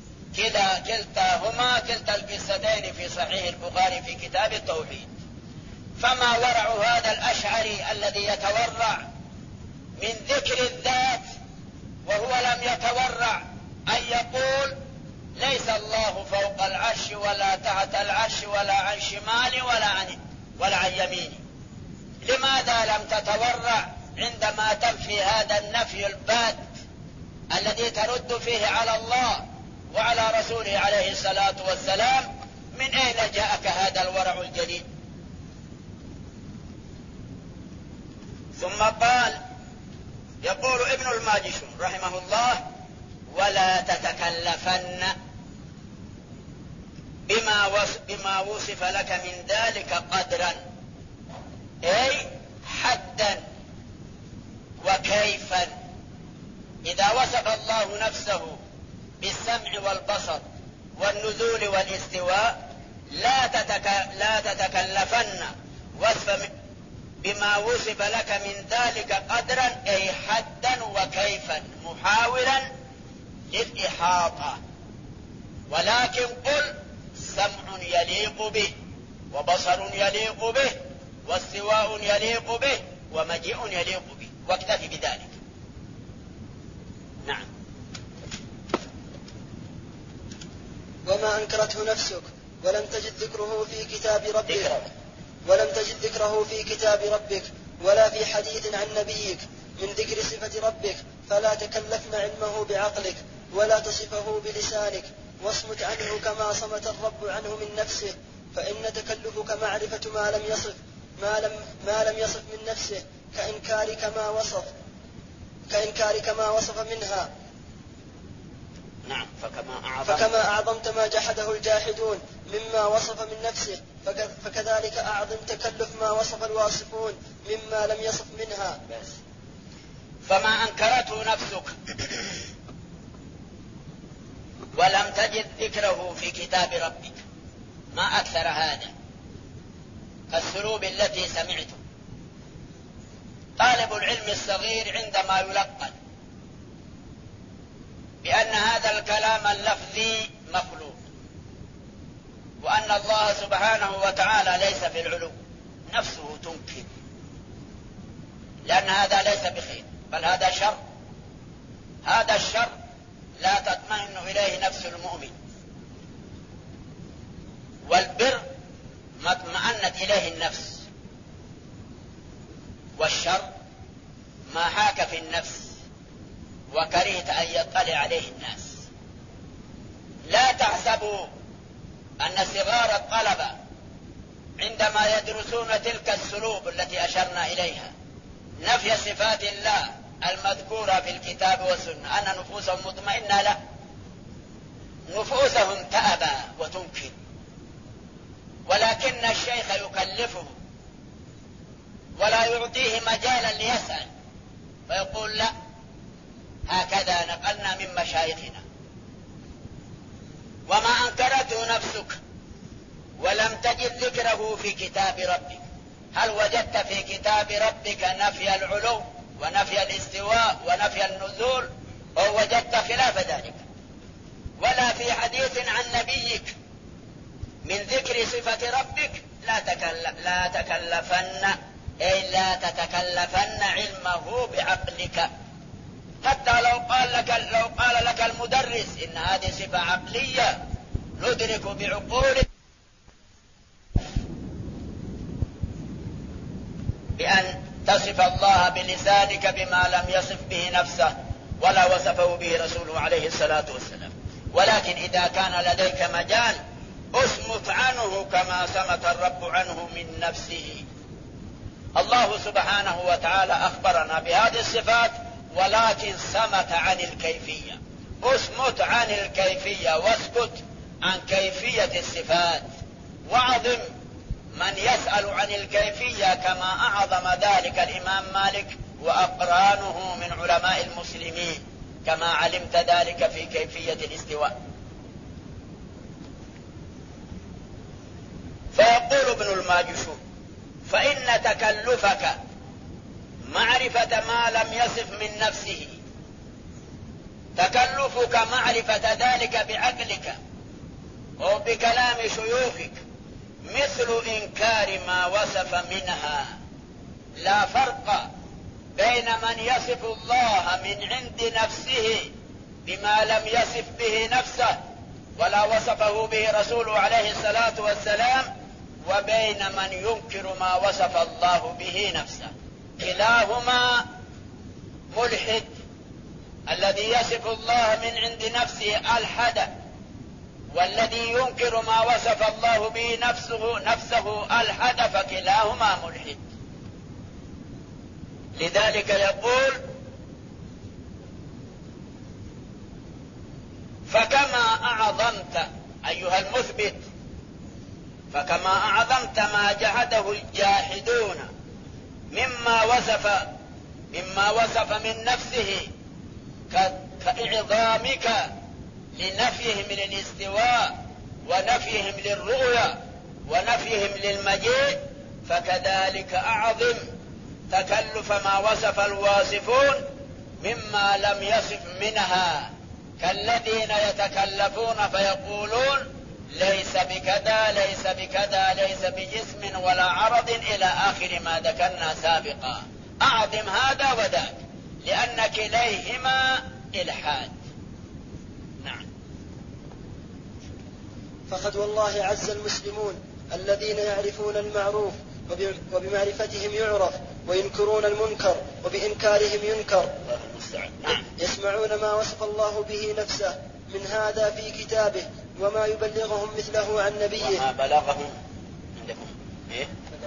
Speaker 3: كلتا القصتين في صحيح البخاري في كتاب التوحيد. فما ورع هذا الأشعري الذي يتورع من ذكر الذات وهو لم يتورع أن يقول ليس الله فوق العرش ولا تحت العرش ولا عن شمالي ولا عن يميني؟ لماذا لم تتورع عندما تنفي هذا النفي البات الذي ترد فيه على الله وعلى رسوله عليه الصلاة والسلام؟ من أين جاءك هذا الورع الجديد؟ ثم قال، يقول ابن الماجشون رحمه الله: ولا تتكلفن بما وصف لك من ذلك قدرا، أي حدا وكيفا. إذا وصف الله نفسه بالسمع والبصر والنزول والاستواء لا تتكلفن وصف بما وصف لك من ذلك قدرا، أي حدا وكيفا، محاولا للإحاطة، ولكن قل سمع يليق به، وبصر يليق به، واستواء يليق به، ومجيء يليق به، واكتفي بذلك. نعم.
Speaker 4: وما أنكرته نفسك ولم تجد ذكره في كتاب ربك ولا في حديث عن نبيك من ذكر صفة ربك، فلا تكلفن علمه بعقلك ولا تصفه بلسانك، واصمت عنه كما صمت الرب عنه من نفسه، فإن تكلفك معرفة ما لم يصف من نفسه كإنكارك ما وصف منها.
Speaker 3: نعم.
Speaker 4: فكما أعظمت ما جحده الجاحدون مما وصف من نفسه، فكذلك أعظم تكلف ما وصف الواصفون مما لم يصف منها.
Speaker 3: بس. فما أنكرته نفسك ولم تجد ذكره في كتاب ربك، ما أكثر هذا السلوب التي سمعته. طالب العلم الصغير عندما يلقن بأن هذا الكلام اللفظي مخلوق، وأن الله سبحانه وتعالى ليس في العلو، نفسه تنكر، لأن هذا ليس بخير، بل هذا شر. هذا الشر لا تطمئن إليه نفس المؤمن، والبر ما اطمأنت إليه النفس، والشر ما حاك في النفس وكرهت أن يطلع عليه الناس. لا تحسبوا أن صغار الطلبة عندما يدرسون تلك السلوب التي أشرنا إليها نفي صفات الله المذكورة في الكتاب والسنة أن نفوسهم مطمئنة، لا، نفوسهم تأبى وتنكر، ولكن الشيخ يكلفه ولا يعطيه مجالا ليسأل فيقول لا، هكذا نقلنا من مشايخنا. وما أنكرته نفسك ولم تجد ذكره في كتاب ربك، هل وجدت في كتاب ربك نفي العلو ونفي الاستواء ونفي النزول، أو وجدت خلاف ذلك؟ ولا في حديث عن نبيك من ذكر صفة ربك لا تكلفن، أي لا تتكلفن علمه بعقلك. حتى لو قال لك المدرس إن هذه صفة عقلية ندرك بعقولك بأن تصف الله بلسانك بما لم يصف به نفسه ولا وصفه به رسوله عليه الصلاة والسلام. ولكن إذا كان لديك مجال اصمت عنه كما صمت الرب عنه من نفسه. الله سبحانه وتعالى أخبرنا بهذه الصفات ولكن صمت عن الكيفية. اصمت عن الكيفية واسكت عن كيفية الصفات، وعظم من يسأل عن الكيفية كما أعظم ذلك الإمام مالك وأقرانه من علماء المسلمين، كما علمت ذلك في كيفية الاستواء. فيقول ابن الماجشون: فإن تكلفك معرفة ما لم يصف من نفسه، تكلفك معرفة ذلك بعقلك أو بكلام شيوخك مثل إنكار ما وصف منها. لا فرق بين من يصف الله من عند نفسه بما لم يصف به نفسه ولا وصفه به رسوله عليه الصلاة والسلام وبين من ينكر ما وصف الله به نفسه. كلاهما ملحد. الذي يصف الله من عند نفسه ألحد، والذي ينكر ما وصف الله به نفسه ألحد، فكلاهما ملحد. لذلك يقول: فكما أعظمت أيها المثبت، فكما أعظمت ما جحده الجاحدون مما وصف من نفسه كإعظامك لنفيهم للاستواء ونفيهم للرؤيا ونفيهم للمجيء، فكذلك أعظم تكلف ما وصف الواصفون مما لم يصف منها، كالذين يتكلفون فيقولون ليس بكذا ليس بكذا ليس بجسم ولا عرض إلى آخر ما ذكرنا سابقا. أعظم هذا وذاك، لأن كليهما إلحاد. نعم.
Speaker 4: فقد والله عز المسلمون الذين يعرفون المعروف وبمعرفتهم يعرف، وينكرون المنكر وبإنكارهم ينكر، يسمعون ما وصف الله به نفسه من هذا في كتابه وما يبلغهم مثله عن نبيه.
Speaker 3: وما بلغهم عندكم إيه؟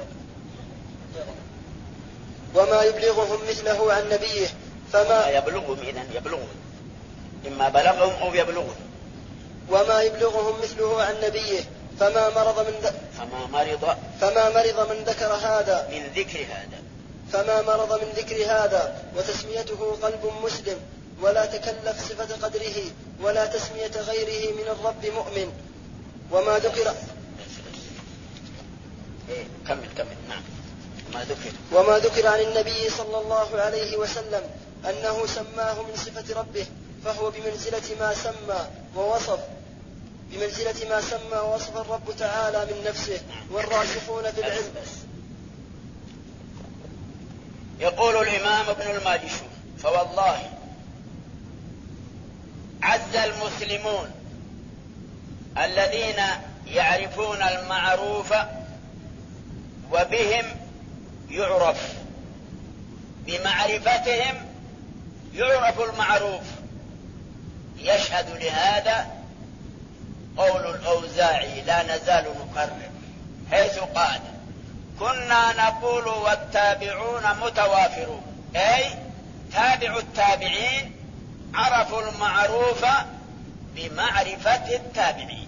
Speaker 4: وما يبلغهم مثله عن نبيه فما
Speaker 3: يبلغهم، إذن يبلغهم إما بلغهم أو يبلغهم.
Speaker 4: وما يبلغهم مثله عن نبيه فما مرض من ذكر هذا
Speaker 3: من ذكر هذا،
Speaker 4: فما مرض من ذكر هذا وتسميته قلب مسلم، ولا تكلف صفة قدره ولا تسمية غيره من الرب مؤمن.
Speaker 3: نعم.
Speaker 4: وما ذكر عن النبي صلى الله عليه وسلم أنه سماه من صفة ربه فهو بمنزلة ما سمى ووصف الرب تعالى من نفسه والراسخون في العلم.
Speaker 3: يقول الإمام ابن الماجشون: فوالله عز المسلمون الذين يعرفون المعروف وبهم يعرف، بمعرفتهم يعرف المعروف. يشهد لهذا قول الأوزاعي لا نزال نكرر، حيث قال: كنا نقول والتابعون متوافرون، أي تابع التابعين عرفوا المعروف بمعرفة التابعين.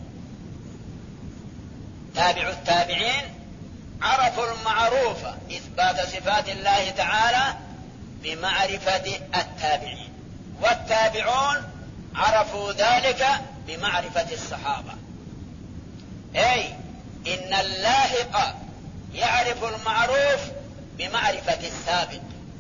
Speaker 3: تابع التابعين عرفوا المعروف إثبات صفات الله تعالى بمعرفة التابعين، والتابعون عرفوا ذلك بمعرفة الصحابة. أي إن اللاحق يعرف المعروف بمعرفة السابق،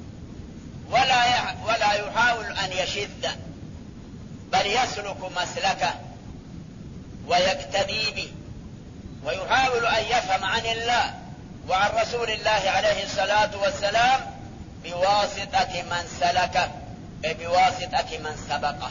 Speaker 3: ولا يحاول أن يشذ، بل يسلك مسلكه ويقتدي به، ويحاول أن يفهم عن الله وعن رسول الله عليه الصلاة والسلام بواسطة من سلكه، بواسطة من سبقه.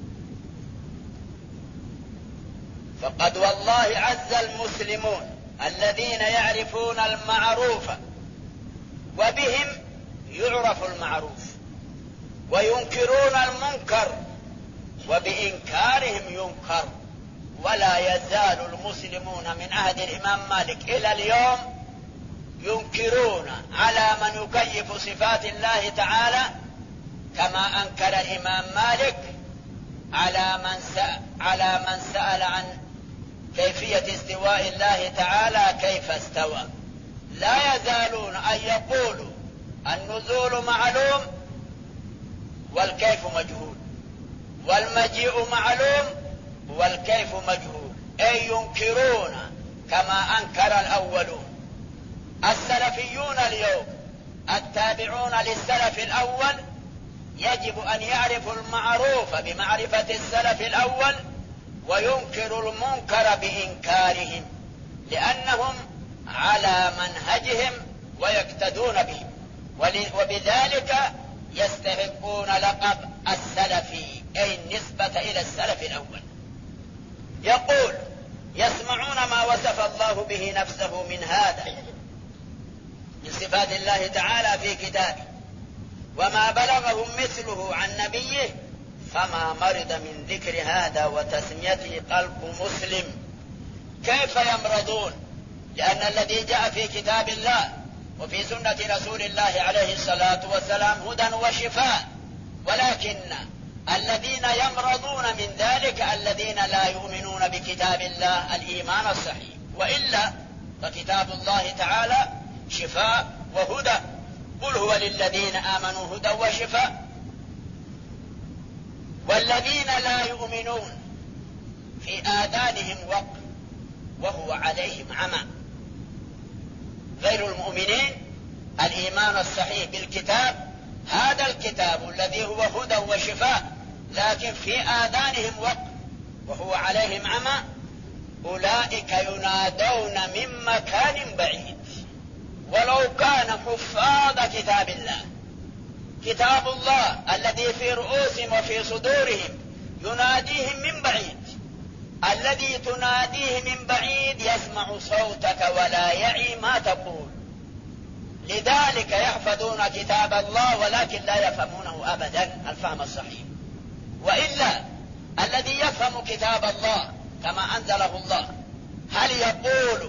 Speaker 3: فقد والله عز المسلمون الذين يعرفون المعروف وبهم يعرف المعروف، وينكرون المنكر وبإنكارهم ينكر. ولا يزال المسلمون من عهد الإمام مالك إلى اليوم ينكرون على من يكيف صفات الله تعالى كما أنكر الإمام مالك على من سأل عن كيفية استواء الله تعالى كيف استوى. لا يزالون أن يقولوا النزول معلوم والكيف مجهول، والمجيء معلوم والكيف مجهول، أي ينكرون كما أنكر الأولون. السلفيون اليوم التابعون للسلف الأول يجب أن يعرفوا المعروف بمعرفة السلف الأول، وينكر المنكر بإنكارهم، لأنهم على منهجهم ويقتدون بهم، وبذلك يستحقون لقب السلفي، أي النسبة إلى السلف الأول. يقول: يسمعون ما وصف الله به نفسه من هذا من صفات الله تعالى في كتابه، وما بلغهم مثله عن نبيه، فما مرض من ذكر هذا وتسميته قلب مسلم. كيف يمرضون؟ لأن الذي جاء في كتاب الله وفي سنة رسول الله عليه الصلاة والسلام هدى وشفاء، ولكن الذين يمرضون من ذلك الذين لا يؤمنون بكتاب الله الإيمان الصحيح، وإلا فكتاب الله تعالى شفاء وهدى. قل هو للذين آمنوا هدى وشفاء. والذين لا يؤمنون في آذانهم وقر وهو عليهم عمى. غير المؤمنين الإيمان الصحيح بالكتاب، هذا الكتاب الذي هو هدى وشفاء، لكن في آذانهم وقر وهو عليهم عمى، أولئك ينادون من مكان بعيد ولو كان حفاظ كتاب الله. كتاب الله الذي في رؤوسهم وفي صدورهم يناديهم من بعيد. الذي تناديه من بعيد يسمع صوتك ولا يعي ما تقول، لذلك يحفظون كتاب الله ولكن لا يفهمونه أبدا الفهم الصحيح. وإلا الذي يفهم كتاب الله كما أنزله الله، هل يقول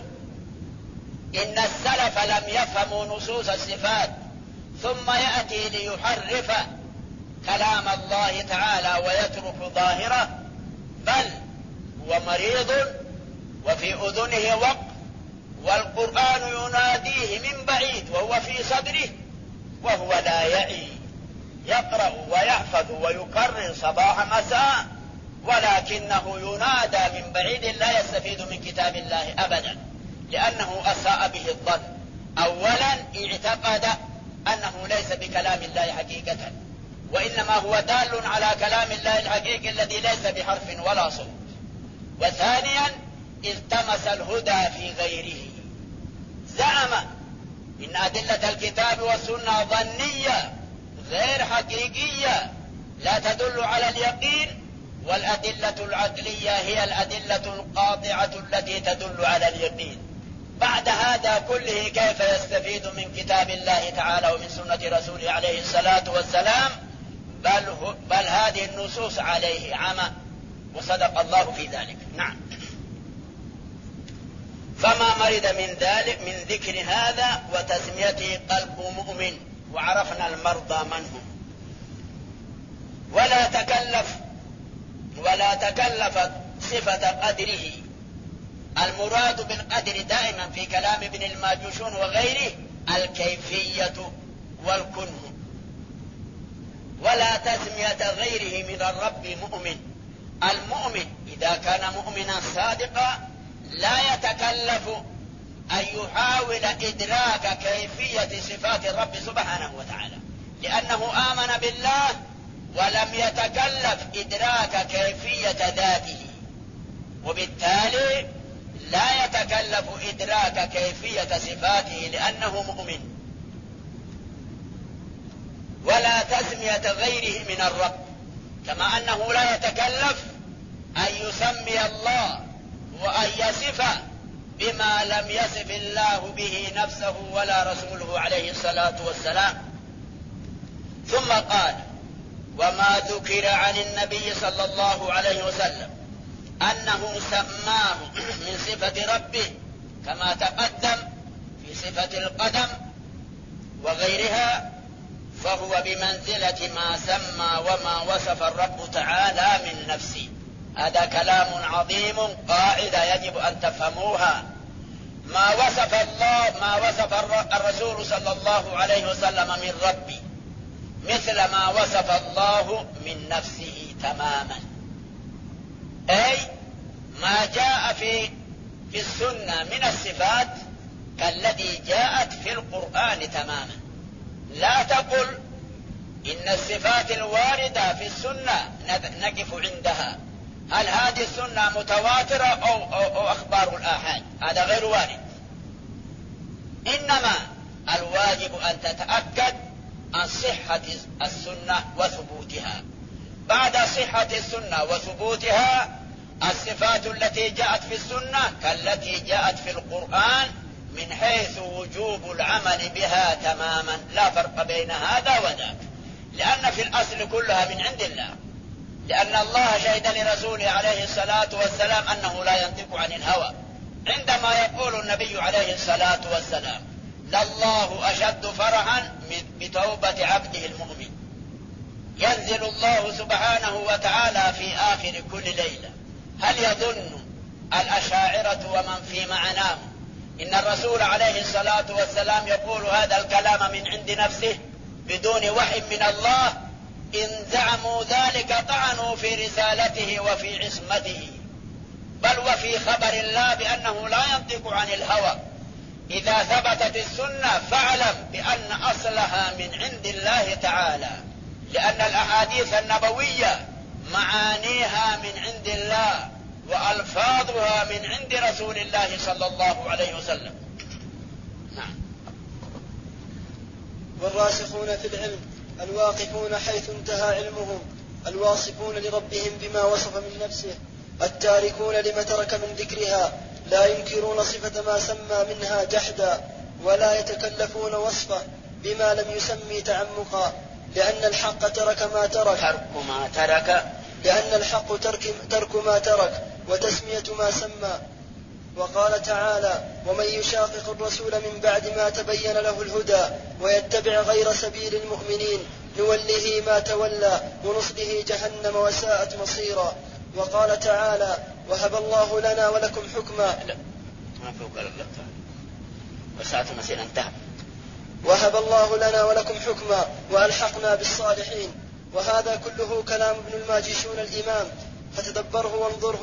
Speaker 3: إن السلف لم يفهموا نصوص الصفات ثم يأتي ليحرف كلام الله تعالى ويترك ظاهره؟ بل هو مريض وفي أذنه وقر، والقرآن يناديه من بعيد وهو في صدره وهو لا يعي، يقرأ ويحفظ ويكرر صباح مساء، ولكنه ينادى من بعيد لا يستفيد من كتاب الله أبدا، لأنه أساء به الظن. أولا اعتقد أنه ليس بكلام الله حقيقة، وإنما هو دال على كلام الله الحقيقي الذي ليس بحرف ولا صوت. وثانيا التمس الهدى في غيره، زعم إن أدلة الكتاب والسنة ظنية غير حقيقية لا تدل على اليقين، والأدلة العقلية هي الأدلة القاطعة التي تدل على اليقين. بعد هذا كله كيف يستفيد من كتاب الله تعالى ومن سنة رسوله عليه الصلاة والسلام؟ بل هذه النصوص عليه عمى، وصدق الله في ذلك. نعم. فما مرض من ذكر هذا وتسميته قلب مؤمن، وعرفنا المرضى من هم. ولا تكلف صفة قدره. المراد بالقدر دائما في كلام ابن الماجشون وغيره الكيفية والكنه، ولا تسمية غيره من الرب مؤمن. المؤمن إذا كان مؤمنا صادقا لا يتكلف أن يحاول إدراك كيفية صفات الرب سبحانه وتعالى، لأنه آمن بالله ولم يتكلف إدراك كيفية ذاته، وبالتالي لا يتكلف إدراك كيفية صفاته لأنه مؤمن. ولا تسمية غيره من الرب، كما أنه لا يتكلف أن يسمي الله وأن يصف بما لم يصف الله به نفسه ولا رسوله عليه الصلاة والسلام. ثم قال: وما ذكر عن النبي صلى الله عليه وسلم أنه سماه من صفة ربه كما تقدم في صفة القدم وغيرها، فهو بمنزلة ما سمى وما وصف الرب تعالى من نفسه. هذا كلام عظيم، قاعدة يجب أن تفهموها. ما وصف الرسول صلى الله عليه وسلم من ربي مثل ما وصف الله من نفسه تماما، أي ما جاء في السنة من الصفات كالذي جاءت في القرآن تماما. لا تقل إن الصفات الواردة في السنة نقف عندها، هل هذه السنة متواترة أو أخبار الآحاد؟ هذا غير وارد. إنما الواجب أن تتأكد عن صحة السنة وثبوتها. بعد صحة السنة وثبوتها الصفات التي جاءت في السنة كالتي جاءت في القرآن من حيث وجوب العمل بها تماما، لا فرق بين هذا وذاك، لأن في الأصل كلها من عند الله، لأن الله شهد لرسوله عليه الصلاة والسلام أنه لا ينطق عن الهوى، عندما يقول النبي عليه الصلاة والسلام: لله أشد فرحا بتوبة عبده المؤمن. ينزل الله سبحانه وتعالى في آخر كل ليلة. هل يظن الأشاعرة ومن في معناه إن الرسول عليه الصلاة والسلام يقول هذا الكلام من عند نفسه بدون وحي من الله؟ إن زعموا ذلك طعنوا في رسالته وفي عصمته، بل وفي خبر الله بأنه لا ينطق عن الهوى. إذا ثبتت السنة فاعلم بأن أصلها من عند الله تعالى، لأن الأحاديث النبوية معانيها من عند الله وألفاظها من عند رسول الله صلى الله عليه وسلم. نعم.
Speaker 4: والراسخون في العلم الواقفون حيث انتهى علمهم، الواصفون لربهم بما وصف من نفسه، التاركون لما ترك من ذكرها، لا ينكرون صفة ما سمى منها جحدا، ولا يتكلفون وصفه بما لم يسمي تعمقا، لأن الحق ترك ما ترك لأن الحق ترك ما ترك وتسمية ما سمى. وقال تعالى: ومن يشاقق الرسول من بعد ما تبين له الهدى ويتبع غير سبيل المؤمنين نوله ما تولى ونصله جهنم وساءت مصيرا. وقال تعالى: وهب الله لنا ولكم حكما. وهب الله لنا ولكم حكما وألحقنا بالصالحين. وهذا كله كلام ابن الماجشون الإمام، فتدبره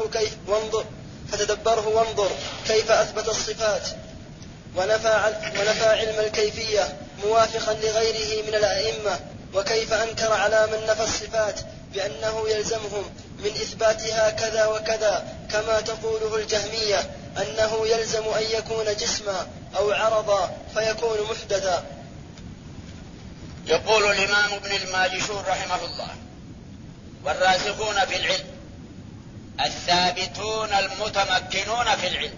Speaker 4: وانظر كيف أثبت الصفات ونفى علم الكيفية موافقا لغيره من الأئمة، وكيف أنكر على من نفى الصفات بأنه يلزمهم من إثباتها كذا وكذا، كما تقوله الجهمية أنه يلزم أن يكون جسما أو عرضا فيكون محدثا.
Speaker 3: يقول الإمام ابن الماجشون رحمه الله: والراسخون في العلم الثابتون المتمكنون في العلم،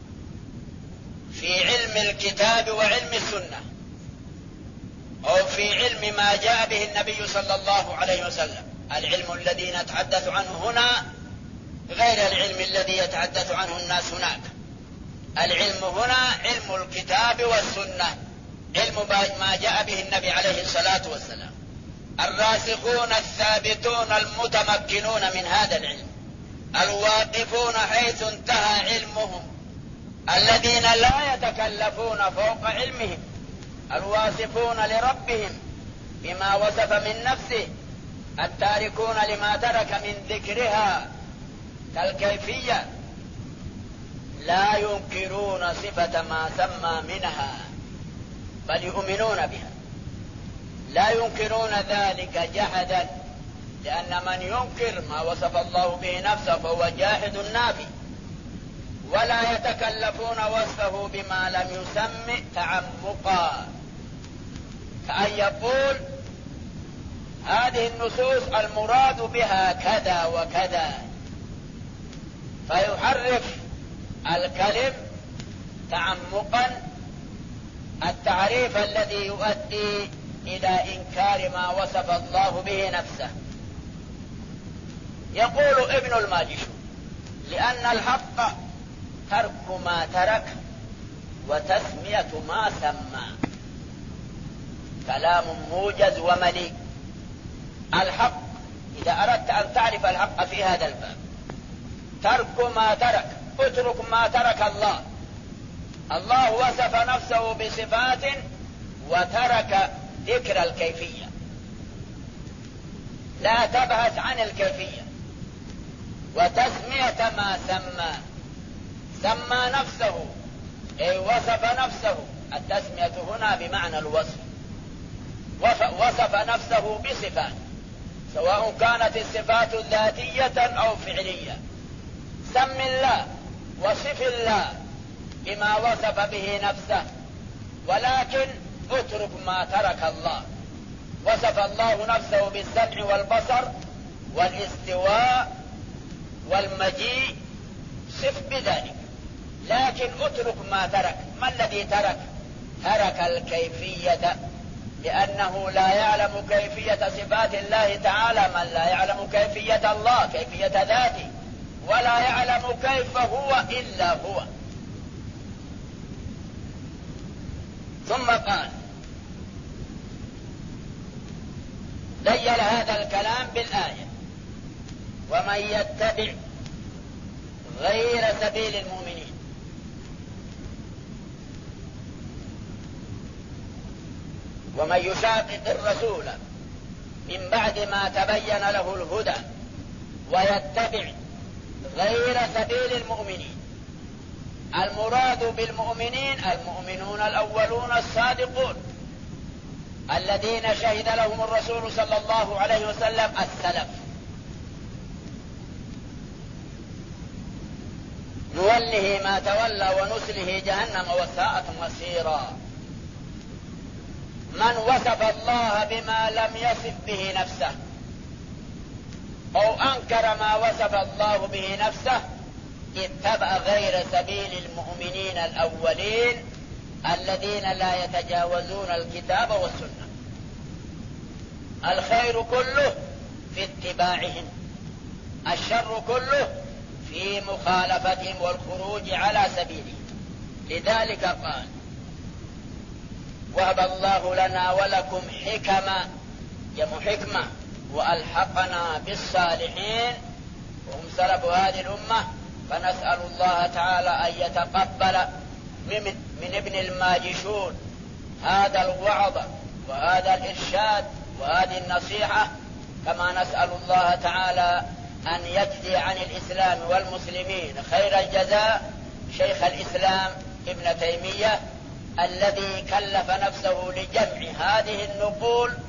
Speaker 3: في علم الكتاب وعلم السنة، أو في علم ما جاء به النبي صلى الله عليه وسلم. العلم الذي نتحدث عنه هنا غير العلم الذي يتحدث عنه الناس هناك. العلم هنا علم الكتاب والسنة، علم ما جاء به النبي عليه الصلاة والسلام. الراسخون الثابتون المتمكنون من هذا العلم، الواقفون حيث انتهى علمهم، الذين لا يتكلفون فوق علمهم، الواصفون لربهم بما وصف من نفسه، التاركون لما ترك من ذكرها كالكيفية، لا ينكرون صفة ما سمى منها بل يؤمنون بها، لا ينكرون ذلك جحدا، لأن من ينكر ما وصف الله به نفسه فهو جاحد نافي. ولا يتكلفون وصفه بما لم يسم تعمقا، كأن يقول هذه النصوص المراد بها كذا وكذا، فيحرف الكلم تعمقا التعريف الذي يؤدي إلى إنكار ما وصف الله به نفسه. يقول ابن الماجشون: لأن الحق ترك ما ترك وتسمية ما سمى. كلام موجز ومليء. الحق، إذا أردت أن تعرف الحق في هذا الباب، ترك ما ترك، اترك ما ترك الله. الله وصف نفسه بصفات وترك ذكر الكيفية، لا تبحث عن الكيفية. وتسمية ما سمى نفسه، أي وصف نفسه. التسمية هنا بمعنى الوصف، وصف نفسه بصفات، سواء كانت الصفات ذاتية أو فعلية. سم الله، وصف الله بما وصف به نفسه، ولكن اترك ما ترك الله. وصف الله نفسه بالسمع والبصر والاستواء والمجيء، صف بذلك، لكن اترك ما ترك. ما الذي ترك؟ ترك الكيفية، لأنه لا يعلم كيفية صفات الله تعالى من لا يعلم كيفية الله، كيفية ذاته، ولا يعلم كيف هو إلا هو. ثم قال: ديل هذا الكلام بالآية: ومن يتبع غير سبيل المؤمنين. ومن يشاقق الرسول من بعد ما تبين له الهدى ويتبع غير سبيل المؤمنين. المراد بالمؤمنين المؤمنون الأولون الصادقون، الذين شهد لهم الرسول صلى الله عليه وسلم السلف. نوله ما تولى ونسله جهنم وساءت مصيرا. من وصف الله بما لم يصف به نفسه أو أنكر ما وصف الله به نفسه اتبع غير سبيل المؤمنين الأولين الذين لا يتجاوزون الكتاب والسنة. الخير كله في اتباعهم، الشر كله في مخالفتهم والخروج على سبيلهم. لذلك قال: وهب الله لنا ولكم حكما، جمع حكمة، وألحقنا بالصالحين، وهم سلف هذه الأمة. فنسأل الله تعالى أن يتقبل من ابن الماجشون هذا الوعظ وهذا الإرشاد وهذه النصيحة، كما نسأل الله تعالى أن يجزي عن الإسلام والمسلمين خير الجزاء شيخ الإسلام ابن تيمية، الذي كلف نفسه لجمع هذه النقول